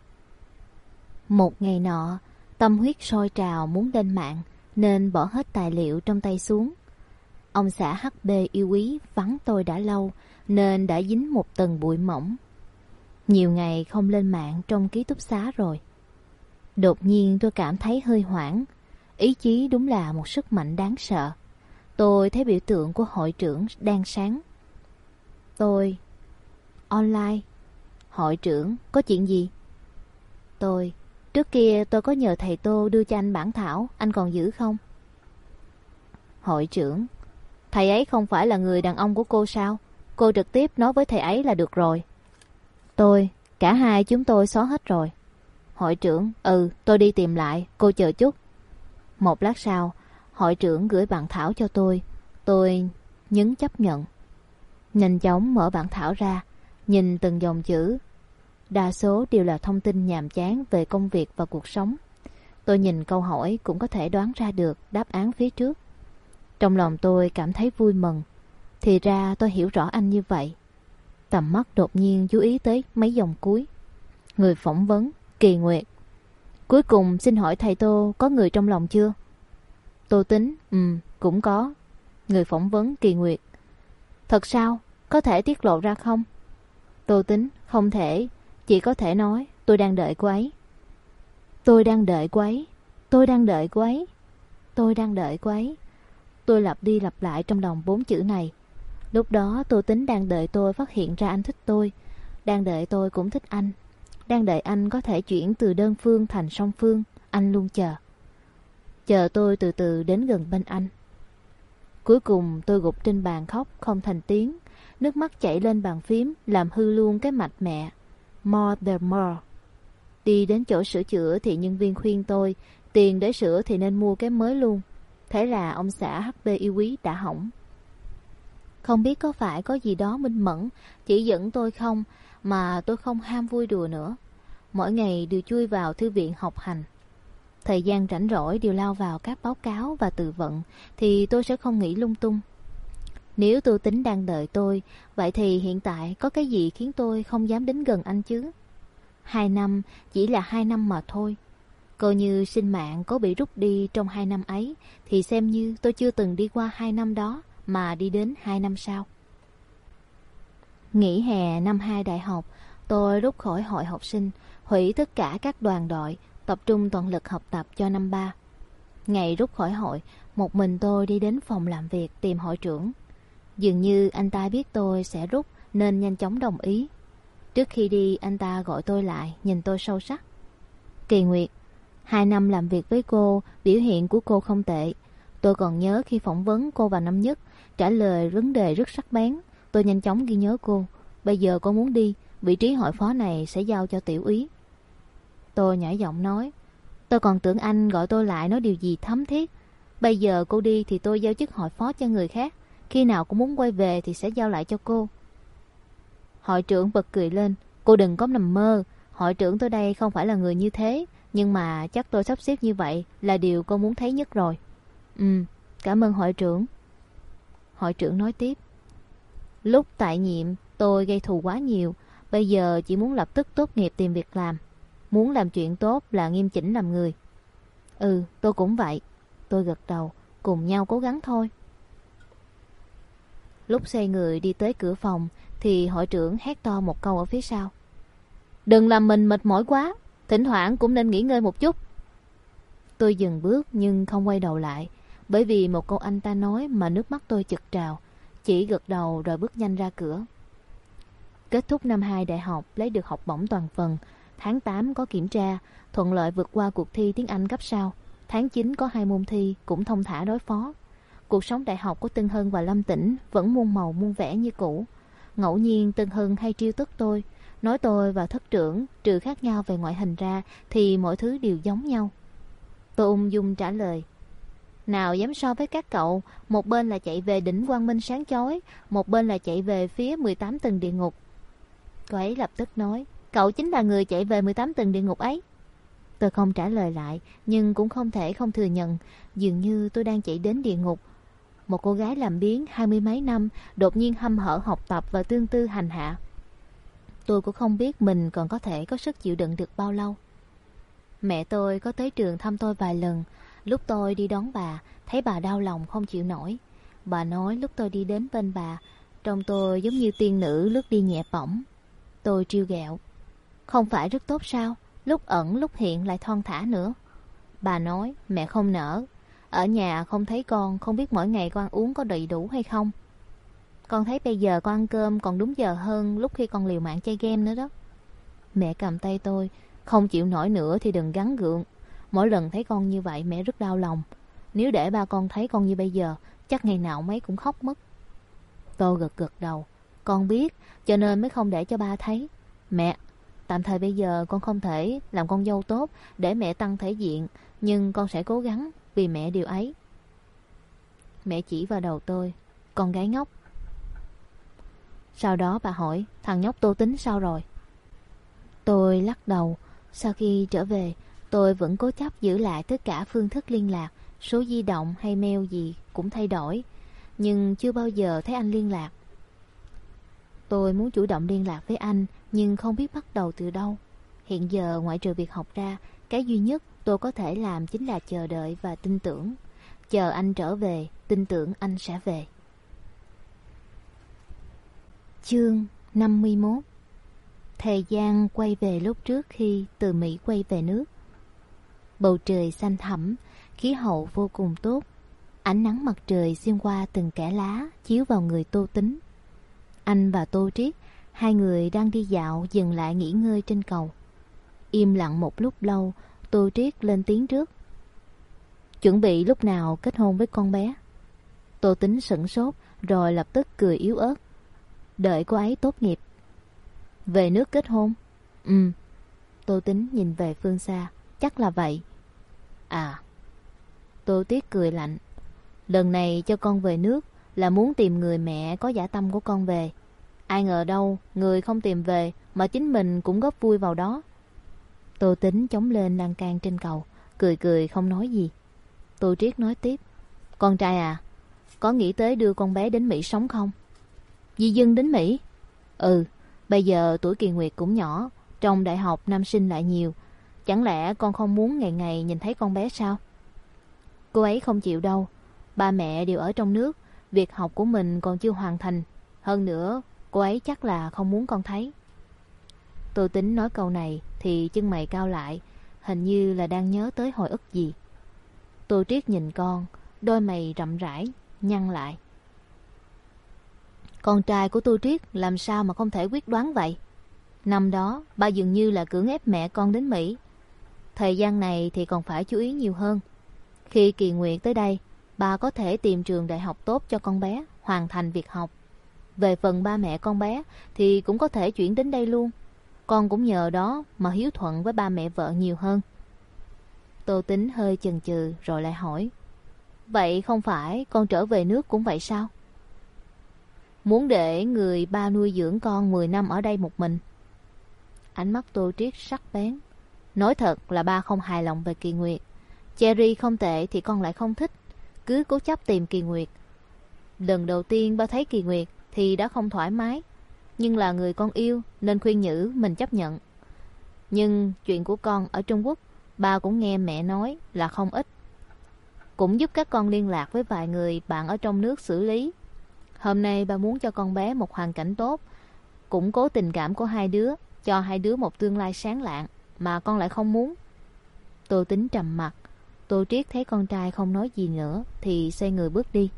Một ngày nọ, tâm huyết sôi trào muốn lên mạng, nên bỏ hết tài liệu trong tay xuống. Ông xã hát bê yêu quý vắng tôi đã lâu, nên đã dính một tầng bụi mỏng. Nhiều ngày không lên mạng trong ký túc xá rồi. Đột nhiên tôi cảm thấy hơi hoảng. Ý chí đúng là một sức mạnh đáng sợ. Tôi thấy biểu tượng của hội trưởng đang sáng. Tôi: Online. Hội trưởng, có chuyện gì? Tôi: Trước kia tôi có nhờ thầy Tô đưa cho anh bản thảo, anh còn giữ không? Hội trưởng: Thầy ấy không phải là người đàn ông của cô sao? Cô trực tiếp nói với thầy ấy là được rồi. Tôi: Cả hai chúng tôi xóa hết rồi. Hội trưởng: Ừ, tôi đi tìm lại, cô chờ chút. Một lát sau, hội trưởng gửi bản thảo cho tôi. Tôi nhấn chấp nhận. Nhanh chóng mở bản thảo ra, nhìn từng dòng chữ. Đa số đều là thông tin nhàm chán về công việc và cuộc sống. Tôi nhìn câu hỏi cũng có thể đoán ra được đáp án phía trước. Trong lòng tôi cảm thấy vui mừng. Thì ra tôi hiểu rõ anh như vậy. Tầm mắt đột nhiên chú ý tới mấy dòng cuối. Người phỏng vấn: Kỳ Nguyệt. Cuối cùng xin hỏi thầy Tô có người trong lòng chưa? Tô Tính: Ừ, cũng có. Người phỏng vấn: Kỳ Nguyệt. Thật sao? Có thể tiết lộ ra không? Tô Tính: Không thể. Chỉ có thể nói tôi đang đợi cô ấy. Tôi đang đợi cô ấy. Tôi đang đợi cô ấy. Tôi đang đợi cô ấy. Tôi lặp đi lặp lại trong lòng bốn chữ này. Lúc đó Tô Tính đang đợi tôi phát hiện ra anh thích tôi, đang đợi tôi cũng thích anh, đang đợi anh có thể chuyển từ đơn phương thành song phương. Anh luôn chờ. Chờ tôi từ từ đến gần bên anh. Cuối cùng tôi gục trên bàn khóc không thành tiếng. Nước mắt chảy lên bàn phím, làm hư luôn cái mạch mẹ More the more. Đi đến chỗ sửa chữa thì nhân viên khuyên tôi tiền để sửa thì nên mua cái mới luôn. Thế là ông xã hát bê yêu quý đã hỏng. Không biết có phải có gì đó minh mẫn chỉ dẫn tôi không, mà tôi không ham vui đùa nữa. Mỗi ngày đều chui vào thư viện học hành. Thời gian rảnh rỗi đều lao vào các báo cáo và tự vận, thì tôi sẽ không nghĩ lung tung. Nếu Tô Tính đang đợi tôi, vậy thì hiện tại có cái gì khiến tôi không dám đến gần anh chứ? Hai năm chỉ là hai năm mà thôi. Coi như sinh mạng có bị rút đi trong hai năm ấy, thì xem như tôi chưa từng đi qua hai năm đó mà đi đến hai năm sau. Nghỉ hè năm hai đại học, tôi rút khỏi hội học sinh, hủy tất cả các đoàn đội, tập trung toàn lực học tập cho năm ba. Ngày rút khỏi hội, một mình tôi đi đến phòng làm việc tìm hội trưởng. Dường như anh ta biết tôi sẽ rút nên nhanh chóng đồng ý. Trước khi đi, anh ta gọi tôi lại, nhìn tôi sâu sắc. Kỳ Nguyệt, hai năm làm việc với cô, biểu hiện của cô không tệ. Tôi còn nhớ khi phỏng vấn cô vào năm nhất, trả lời vấn đề rất sắc bén. Tôi nhanh chóng ghi nhớ cô. Bây giờ cô muốn đi, vị trí hội phó này sẽ giao cho tiểu úy. Tôi nhỏ giọng nói. Tôi còn tưởng anh gọi tôi lại nói điều gì thấm thiết. Bây giờ cô đi thì tôi giao chức hội phó cho người khác. Khi nào cô muốn quay về thì sẽ giao lại cho cô. Hội trưởng bật cười lên. Cô đừng có nằm mơ. Hội trưởng tôi đây không phải là người như thế. Nhưng mà chắc tôi sắp xếp như vậy là điều cô muốn thấy nhất rồi. Ừ, cảm ơn hội trưởng. Hội trưởng nói tiếp. Lúc tại nhiệm tôi gây thù quá nhiều. Bây giờ chỉ muốn lập tức tốt nghiệp tìm việc làm. Muốn làm chuyện tốt là nghiêm chỉnh làm người. Ừ, tôi cũng vậy. Tôi gật đầu. Cùng nhau cố gắng thôi. Lúc xoay người đi tới cửa phòng thì hội trưởng hét to một câu ở phía sau. Đừng làm mình mệt mỏi quá. Thỉnh thoảng cũng nên nghỉ ngơi một chút. Tôi dừng bước nhưng không quay đầu lại. Bởi vì một câu anh ta nói mà nước mắt tôi chực trào. Chỉ gật đầu rồi bước nhanh ra cửa. Kết thúc năm hai đại học, lấy được học bổng toàn phần. Tháng tám có kiểm tra, thuận lợi vượt qua cuộc thi tiếng Anh cấp sau. Tháng chín có hai môn thi, cũng thông thả đối phó. Cuộc sống đại học của Tân Hân và Lâm Tĩnh vẫn muôn màu muôn vẻ như cũ. Ngẫu nhiên Tân Hân hay trêu tức tôi, nói tôi và thất trưởng trừ khác nhau về ngoại hình ra thì mọi thứ đều giống nhau. Tôi ung dung trả lời. Nào dám so với các cậu, một bên là chạy về đỉnh quang minh sáng chói, một bên là chạy về phía mười tám tầng địa ngục. Cô ấy lập tức nói, cậu chính là người chạy về mười tám tầng địa ngục ấy. Tôi không trả lời lại, nhưng cũng không thể không thừa nhận, dường như tôi đang chạy đến địa ngục. Một cô gái làm biếng hai mươi mấy năm, đột nhiên hăm hở học tập và tương tư hành hạ. Tôi cũng không biết mình còn có thể có sức chịu đựng được bao lâu. Mẹ tôi có tới trường thăm tôi vài lần. Lúc tôi đi đón bà, thấy bà đau lòng không chịu nổi. Bà nói lúc tôi đi đến bên bà, trông tôi giống như tiên nữ lướt đi nhẹ bổng. Tôi trêu ghẹo. Không phải rất tốt sao? Lúc ẩn lúc hiện lại thon thả nữa. Bà nói mẹ không nỡ. Ở nhà không thấy con, không biết mỗi ngày con ăn uống có đầy đủ hay không. Con thấy bây giờ con ăn cơm còn đúng giờ hơn lúc khi con liều mạng chơi game nữa đó. Mẹ cầm tay tôi. Không chịu nổi nữa thì đừng gắng gượng. Mỗi lần thấy con như vậy mẹ rất đau lòng. Nếu để ba con thấy con như bây giờ, chắc ngày nào mấy cũng khóc mất. Tôi gật gật đầu. Con biết, cho nên mới không để cho ba thấy. Mẹ, tạm thời bây giờ con không thể làm con dâu tốt để mẹ tăng thể diện, nhưng con sẽ cố gắng vì mẹ điều ấy. Mẹ chỉ vào đầu tôi. Con gái ngốc. Sau đó bà hỏi, thằng nhóc Tô Tính sao rồi? Tôi lắc đầu. Sau khi trở về, tôi vẫn cố chấp giữ lại tất cả phương thức liên lạc, số di động hay mail gì cũng thay đổi, nhưng chưa bao giờ thấy anh liên lạc. Tôi muốn chủ động liên lạc với anh, nhưng không biết bắt đầu từ đâu. Hiện giờ ngoại trừ việc học ra, cái duy nhất tôi có thể làm chính là chờ đợi và tin tưởng. Chờ anh trở về, tin tưởng anh sẽ về. Chương năm mươi mốt. Thời gian quay về lúc trước khi từ Mỹ quay về nước. Bầu trời xanh thẳm, khí hậu vô cùng tốt. Ánh nắng mặt trời xuyên qua từng kẽ lá, chiếu vào người Tô Tính. Anh và Tô Triết, hai người đang đi dạo dừng lại nghỉ ngơi trên cầu. Im lặng một lúc lâu, Tô Triết lên tiếng trước. Chuẩn bị lúc nào kết hôn với con bé? Tô Tính sửng sốt, rồi lập tức cười yếu ớt. Đợi cô ấy tốt nghiệp. Về nước kết hôn? Ừ. Tô Tính nhìn về phương xa. Chắc là vậy. À. Tô Triết cười lạnh. Lần này cho con về nước là muốn tìm người mẹ có dã tâm của con về. Ai ngờ đâu người không tìm về mà chính mình cũng góp vui vào đó. Tô Tính chống lên lan can trên cầu, cười cười không nói gì. Tô Triết nói tiếp. Con trai à, có nghĩ tới đưa con bé đến Mỹ sống không? Di dân đến Mỹ? Ừ. Bây giờ tuổi Kỳ Nguyệt cũng nhỏ, trong đại học nam sinh lại nhiều. Chẳng lẽ con không muốn ngày ngày nhìn thấy con bé sao? Cô ấy không chịu đâu. Ba mẹ đều ở trong nước, việc học của mình còn chưa hoàn thành. Hơn nữa, cô ấy chắc là không muốn con thấy. Tô Tính nói câu này thì chân mày cau lại, hình như là đang nhớ tới hồi ức gì. Tô Triết nhìn con, đôi mày rậm rãi, nhăn lại. Con trai của Tô Triết làm sao mà không thể quyết đoán vậy? Năm đó, ba dường như là cưỡng ép mẹ con đến Mỹ. Thời gian này thì còn phải chú ý nhiều hơn. Khi Kỳ Nguyệt tới đây, ba có thể tìm trường đại học tốt cho con bé, hoàn thành việc học. Về phần ba mẹ con bé thì cũng có thể chuyển đến đây luôn. Con cũng nhờ đó mà hiếu thuận với ba mẹ vợ nhiều hơn. Tô Tính hơi chần chừ rồi lại hỏi, vậy không phải con trở về nước cũng vậy sao? Muốn để người ba nuôi dưỡng con mười năm ở đây một mình. Ánh mắt Tô Triết sắc bén. Nói thật là ba không hài lòng về Kỳ Nguyệt. Cherry không tệ thì con lại không thích, cứ cố chấp tìm Kỳ Nguyệt. Lần đầu tiên ba thấy Kỳ Nguyệt thì đã không thoải mái, nhưng là người con yêu nên khuyên nhủ mình chấp nhận. Nhưng chuyện của con ở Trung Quốc, ba cũng nghe mẹ nói là không ít. Cũng giúp các con liên lạc với vài người bạn ở trong nước xử lý. Hôm nay ba muốn cho con bé một hoàn cảnh tốt, củng cố tình cảm của hai đứa, cho hai đứa một tương lai sáng lạng, mà con lại không muốn. Tô Tính trầm mặt. Tô Triết thấy con trai không nói gì nữa thì xoay người bước đi.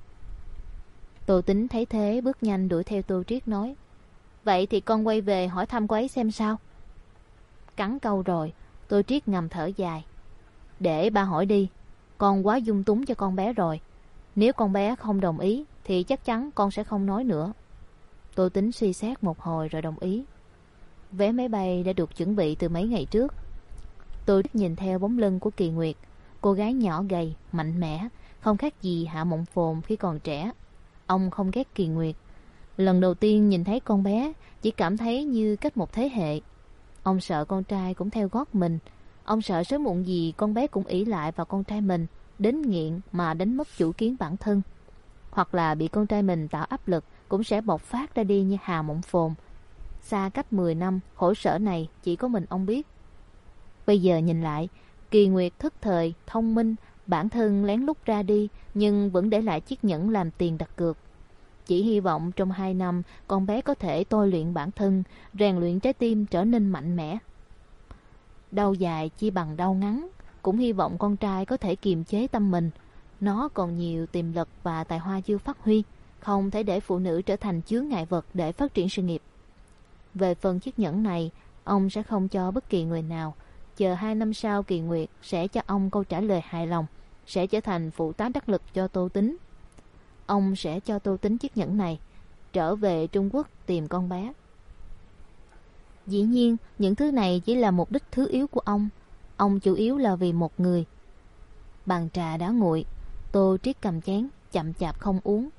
Tô Tính thấy thế bước nhanh đuổi theo Tô Triết nói, vậy thì con quay về hỏi thăm cô ấy xem sao. Cắn câu rồi, Tô Triết ngầm thở dài. Để ba hỏi đi, con quá dung túng cho con bé rồi. Nếu con bé không đồng ý thì chắc chắn con sẽ không nói nữa. Tô Tính suy xét một hồi rồi đồng ý. Vé máy bay đã được chuẩn bị từ mấy ngày trước. Tô Triết nhìn theo bóng lưng của Kỳ Nguyệt, cô gái nhỏ gầy, mạnh mẽ, không khác gì Hạ Mộng Phồn khi còn trẻ. Ông không ghét Kỳ Nguyệt. Lần đầu tiên nhìn thấy con bé, chỉ cảm thấy như cách một thế hệ. Ông sợ con trai cũng theo gót mình. Ông sợ sớm muộn gì con bé cũng ỷ lại vào con trai mình, đến nghiện mà đánh mất chủ kiến bản thân. Hoặc là bị con trai mình tạo áp lực cũng sẽ bộc phát ra đi như Hà Mộng Phồn. Xa cách mười năm, khổ sở này chỉ có mình ông biết. Bây giờ nhìn lại, Kỳ Nguyệt thức thời, thông minh, bản thân lén lút ra đi nhưng vẫn để lại chiếc nhẫn làm tiền đặt cược. Chỉ hy vọng trong hai năm con bé có thể tôi luyện bản thân, rèn luyện trái tim trở nên mạnh mẽ. Đau dài chi bằng đau ngắn, cũng hy vọng con trai có thể kiềm chế tâm mình. Nó còn nhiều tiềm lực và tài hoa chưa phát huy, không thể để phụ nữ trở thành chướng ngại vật để phát triển sự nghiệp. Về phần chiếc nhẫn này, ông sẽ không cho bất kỳ người nào. Chờ hai năm sau Kỳ Nguyệt sẽ cho ông câu trả lời hài lòng, sẽ trở thành phụ tá đắc lực cho Tô Tính. Ông sẽ cho Tô Tính chiếc nhẫn này, trở về Trung Quốc tìm con bé. Dĩ nhiên, những thứ này chỉ là mục đích thứ yếu của ông. Ông chủ yếu là vì một người. Bàn trà đã nguội, Tô Triết cầm chén, chậm chạp không uống.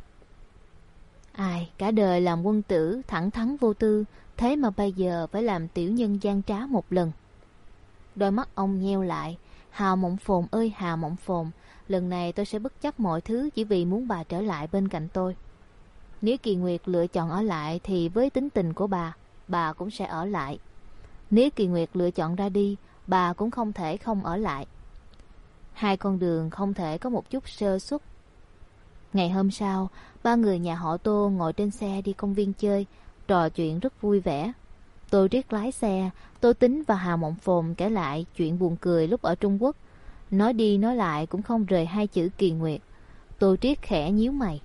Ai, cả đời làm quân tử, thẳng thắn vô tư, thế mà bây giờ phải làm tiểu nhân gian trá một lần. Đôi mắt ông nheo lại. Hà Mộng Phồn ơi Hà Mộng Phồn, lần này tôi sẽ bất chấp mọi thứ chỉ vì muốn bà trở lại bên cạnh tôi. Nếu Kỳ Nguyệt lựa chọn ở lại thì với tính tình của bà, bà cũng sẽ ở lại. Nếu Kỳ Nguyệt lựa chọn ra đi, bà cũng không thể không ở lại. Hai con đường không thể có một chút sơ suất. Ngày hôm sau, ba người nhà họ Tô ngồi trên xe đi công viên chơi, trò chuyện rất vui vẻ. Tô Triết lái xe, Tô Tính và Hà Mộng Phồn kể lại chuyện buồn cười lúc ở Trung Quốc. Nói đi nói lại cũng không rời hai chữ Kỳ Nguyệt. Tô Triết khẽ nhíu mày.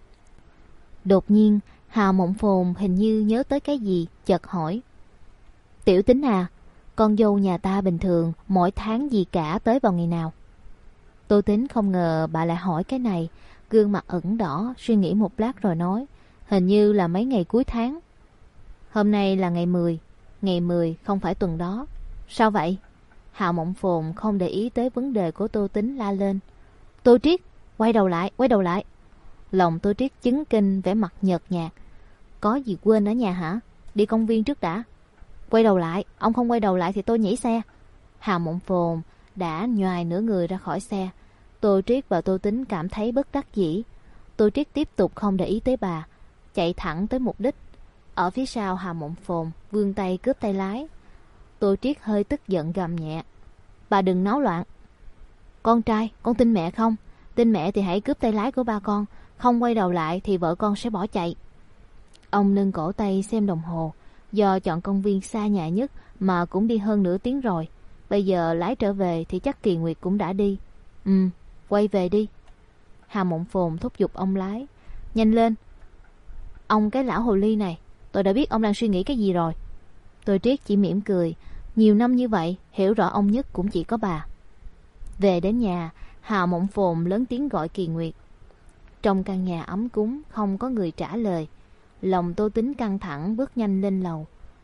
Đột nhiên, Hà Mộng Phồn hình như nhớ tới cái gì, chợt hỏi. Tiểu Tính à, con dâu nhà ta bình thường mỗi tháng gì cả tới vào ngày nào? Tô Tính không ngờ bà lại hỏi cái này, gương mặt ửng đỏ, suy nghĩ một lát rồi nói. Hình như là mấy ngày cuối tháng. Hôm nay là ngày mười. Ngày mười không phải tuần đó. Sao vậy? Hà Mộng Phồn không để ý tới vấn đề của Tô Tính, la lên. Tô Triết, quay đầu lại, quay đầu lại. Lòng Tô Triết chấn kinh, vẻ mặt nhợt nhạt. Có gì quên ở nhà hả? Đi công viên trước đã. Quay đầu lại, ông không quay đầu lại thì tôi nhảy xe. Hà Mộng Phồn đã nhoài nửa người ra khỏi xe. Tô Triết và Tô Tính cảm thấy bất đắc dĩ. Tô Triết tiếp tục không để ý tới bà, chạy thẳng tới mục đích. Ở phía sau Hà Mộng Phồn vươn tay cướp tay lái. Tô Triết hơi tức giận gầm nhẹ. Bà đừng náo loạn. Con trai, con tin mẹ không? Tin mẹ thì hãy cướp tay lái của ba con. Không quay đầu lại thì vợ con sẽ bỏ chạy. Ông nâng cổ tay xem đồng hồ. Do chọn công viên xa nhà nhất mà cũng đi hơn nửa tiếng rồi. Bây giờ lái trở về thì chắc Kỳ Nguyệt cũng đã đi. Ừ, quay về đi. Hà Mộng Phồn thúc giục ông lái. Nhanh lên. Ông cái lão hồ ly này, tôi đã biết ông đang suy nghĩ cái gì rồi. Tô Triết chỉ mỉm cười. Nhiều năm như vậy, hiểu rõ ông nhất cũng chỉ có bà. Về đến nhà, Hà Mộng Phồn lớn tiếng gọi Kỳ Nguyệt. Trong căn nhà ấm cúng, không có người trả lời. Lòng Tô Tính căng thẳng bước nhanh lên lầu.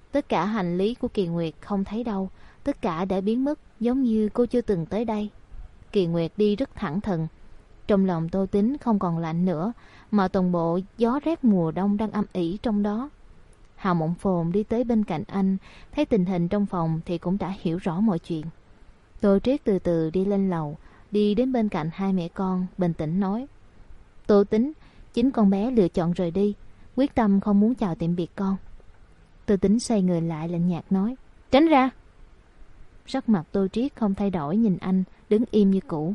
Tất cả hành lý của Kỳ Nguyệt không thấy đâu, tất cả đã biến mất giống như cô chưa từng tới đây. Kỳ Nguyệt đi rất thẳng thừng. Trong lòng Tô Tính không còn lạnh nữa, mà toàn bộ gió rét mùa đông đang âm ỉ trong đó. Hào Mộng Phồn đi tới bên cạnh anh, thấy tình hình trong phòng thì cũng đã hiểu rõ mọi chuyện. Tô Triết từ từ đi lên lầu, đi đến bên cạnh hai mẹ con, bình tĩnh nói: Tô Tính, chính con bé lựa chọn rời đi, quyết tâm không muốn chào tiệm biệt con. Tô Tính xoay người lại lạnh nhạt nói: Tránh ra. Sắc mặt Tô Triết không thay đổi, nhìn anh, đứng im như cũ.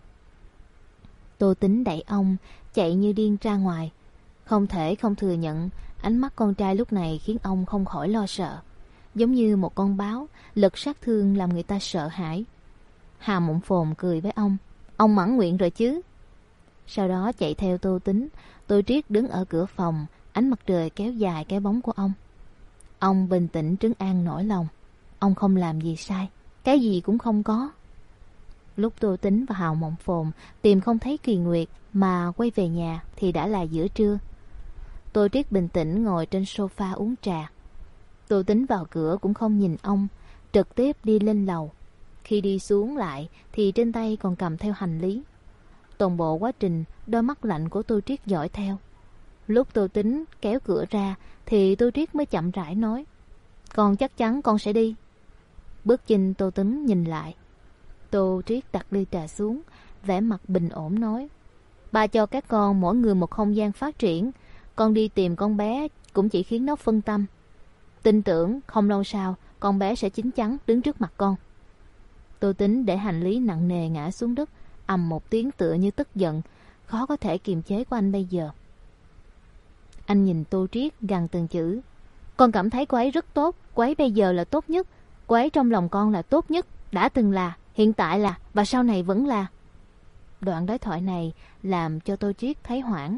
Tô Tính đẩy ông, chạy như điên ra ngoài. Không thể không thừa nhận, ánh mắt con trai lúc này khiến ông không khỏi lo sợ. Giống như một con báo, lực sát thương làm người ta sợ hãi. Hà Mộng Phồn cười với ông: Ông mãn nguyện rồi chứ. Sau đó chạy theo Tô Tính. Tô Triết đứng ở cửa phòng, ánh mặt trời kéo dài cái bóng của ông. Ông bình tĩnh trấn an nỗi lòng. Ông không làm gì sai, cái gì cũng không có. Lúc Tô Tính và Hào Mộng Phồn tìm không thấy Kỳ Nguyệt mà quay về nhà thì đã là giữa trưa. Tô Triết bình tĩnh ngồi trên sofa uống trà. Tô Tính vào cửa cũng không nhìn ông, trực tiếp đi lên lầu. Khi đi xuống lại thì trên tay còn cầm theo hành lý. Toàn bộ quá trình, đôi mắt lạnh của Tô Triết dõi theo. Lúc Tô Tính kéo cửa ra thì Tô Triết mới chậm rãi nói: Con chắc chắn con sẽ đi. Bước chân Tô Tính nhìn lại. Tô Triết đặt ly trà xuống, vẻ mặt bình ổn nói: Ba cho các con mỗi người một không gian phát triển. Con đi tìm con bé cũng chỉ khiến nó phân tâm. Tin tưởng không lâu sau con bé sẽ chín chắn đứng trước mặt con. Tô Tính để hành lý nặng nề ngã xuống đất, ầm một tiếng tựa như tức giận, khó có thể kiềm chế của anh bây giờ. Anh nhìn Tô Triết gằn từng chữ: Con cảm thấy cô ấy rất tốt, cô ấy bây giờ là tốt nhất. Cô ấy trong lòng con là tốt nhất, đã từng là, hiện tại là, và sau này vẫn là. Đoạn đối thoại này làm cho Tô Triết thấy hoảng.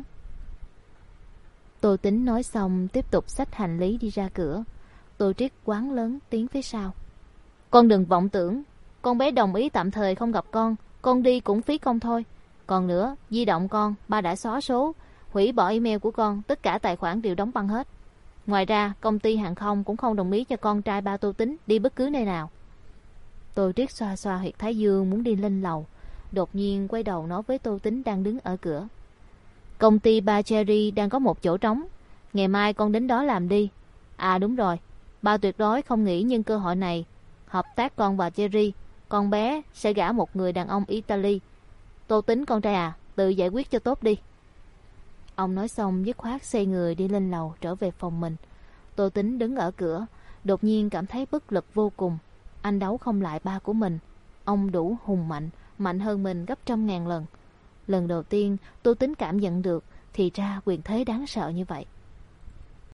Tô Tính nói xong tiếp tục xách hành lý đi ra cửa. Tô Triết quát lớn tiếng phía sau: Con đừng vọng tưởng, con bé đồng ý tạm thời không gặp con, con đi cũng phí công thôi. Còn nữa, di động con, ba đã xóa số, hủy bỏ email của con, tất cả tài khoản đều đóng băng hết. Ngoài ra, công ty hàng không cũng không đồng ý cho con trai ba Tô Tính đi bất cứ nơi nào. Tô Triết xoa xoa huyệt thái dương muốn đi lên lầu, đột nhiên quay đầu nói với Tô Tính đang đứng ở cửa: Công ty ba Cherry đang có một chỗ trống, ngày mai con đến đó làm đi. À đúng rồi, ba tuyệt đối không nghĩ nhân cơ hội này hợp tác con và Cherry, con bé sẽ gả một người đàn ông Italy. Tô Tính con trai à, tự giải quyết cho tốt đi. Ông nói xong dứt khoát xoay người đi lên lầu trở về phòng mình. Tô Tính đứng ở cửa, đột nhiên cảm thấy bất lực vô cùng. Anh đấu không lại ba của mình. Ông đủ hùng mạnh, mạnh hơn mình gấp trăm ngàn lần. Lần đầu tiên Tô Tính cảm nhận được thì ra quyền thế đáng sợ như vậy.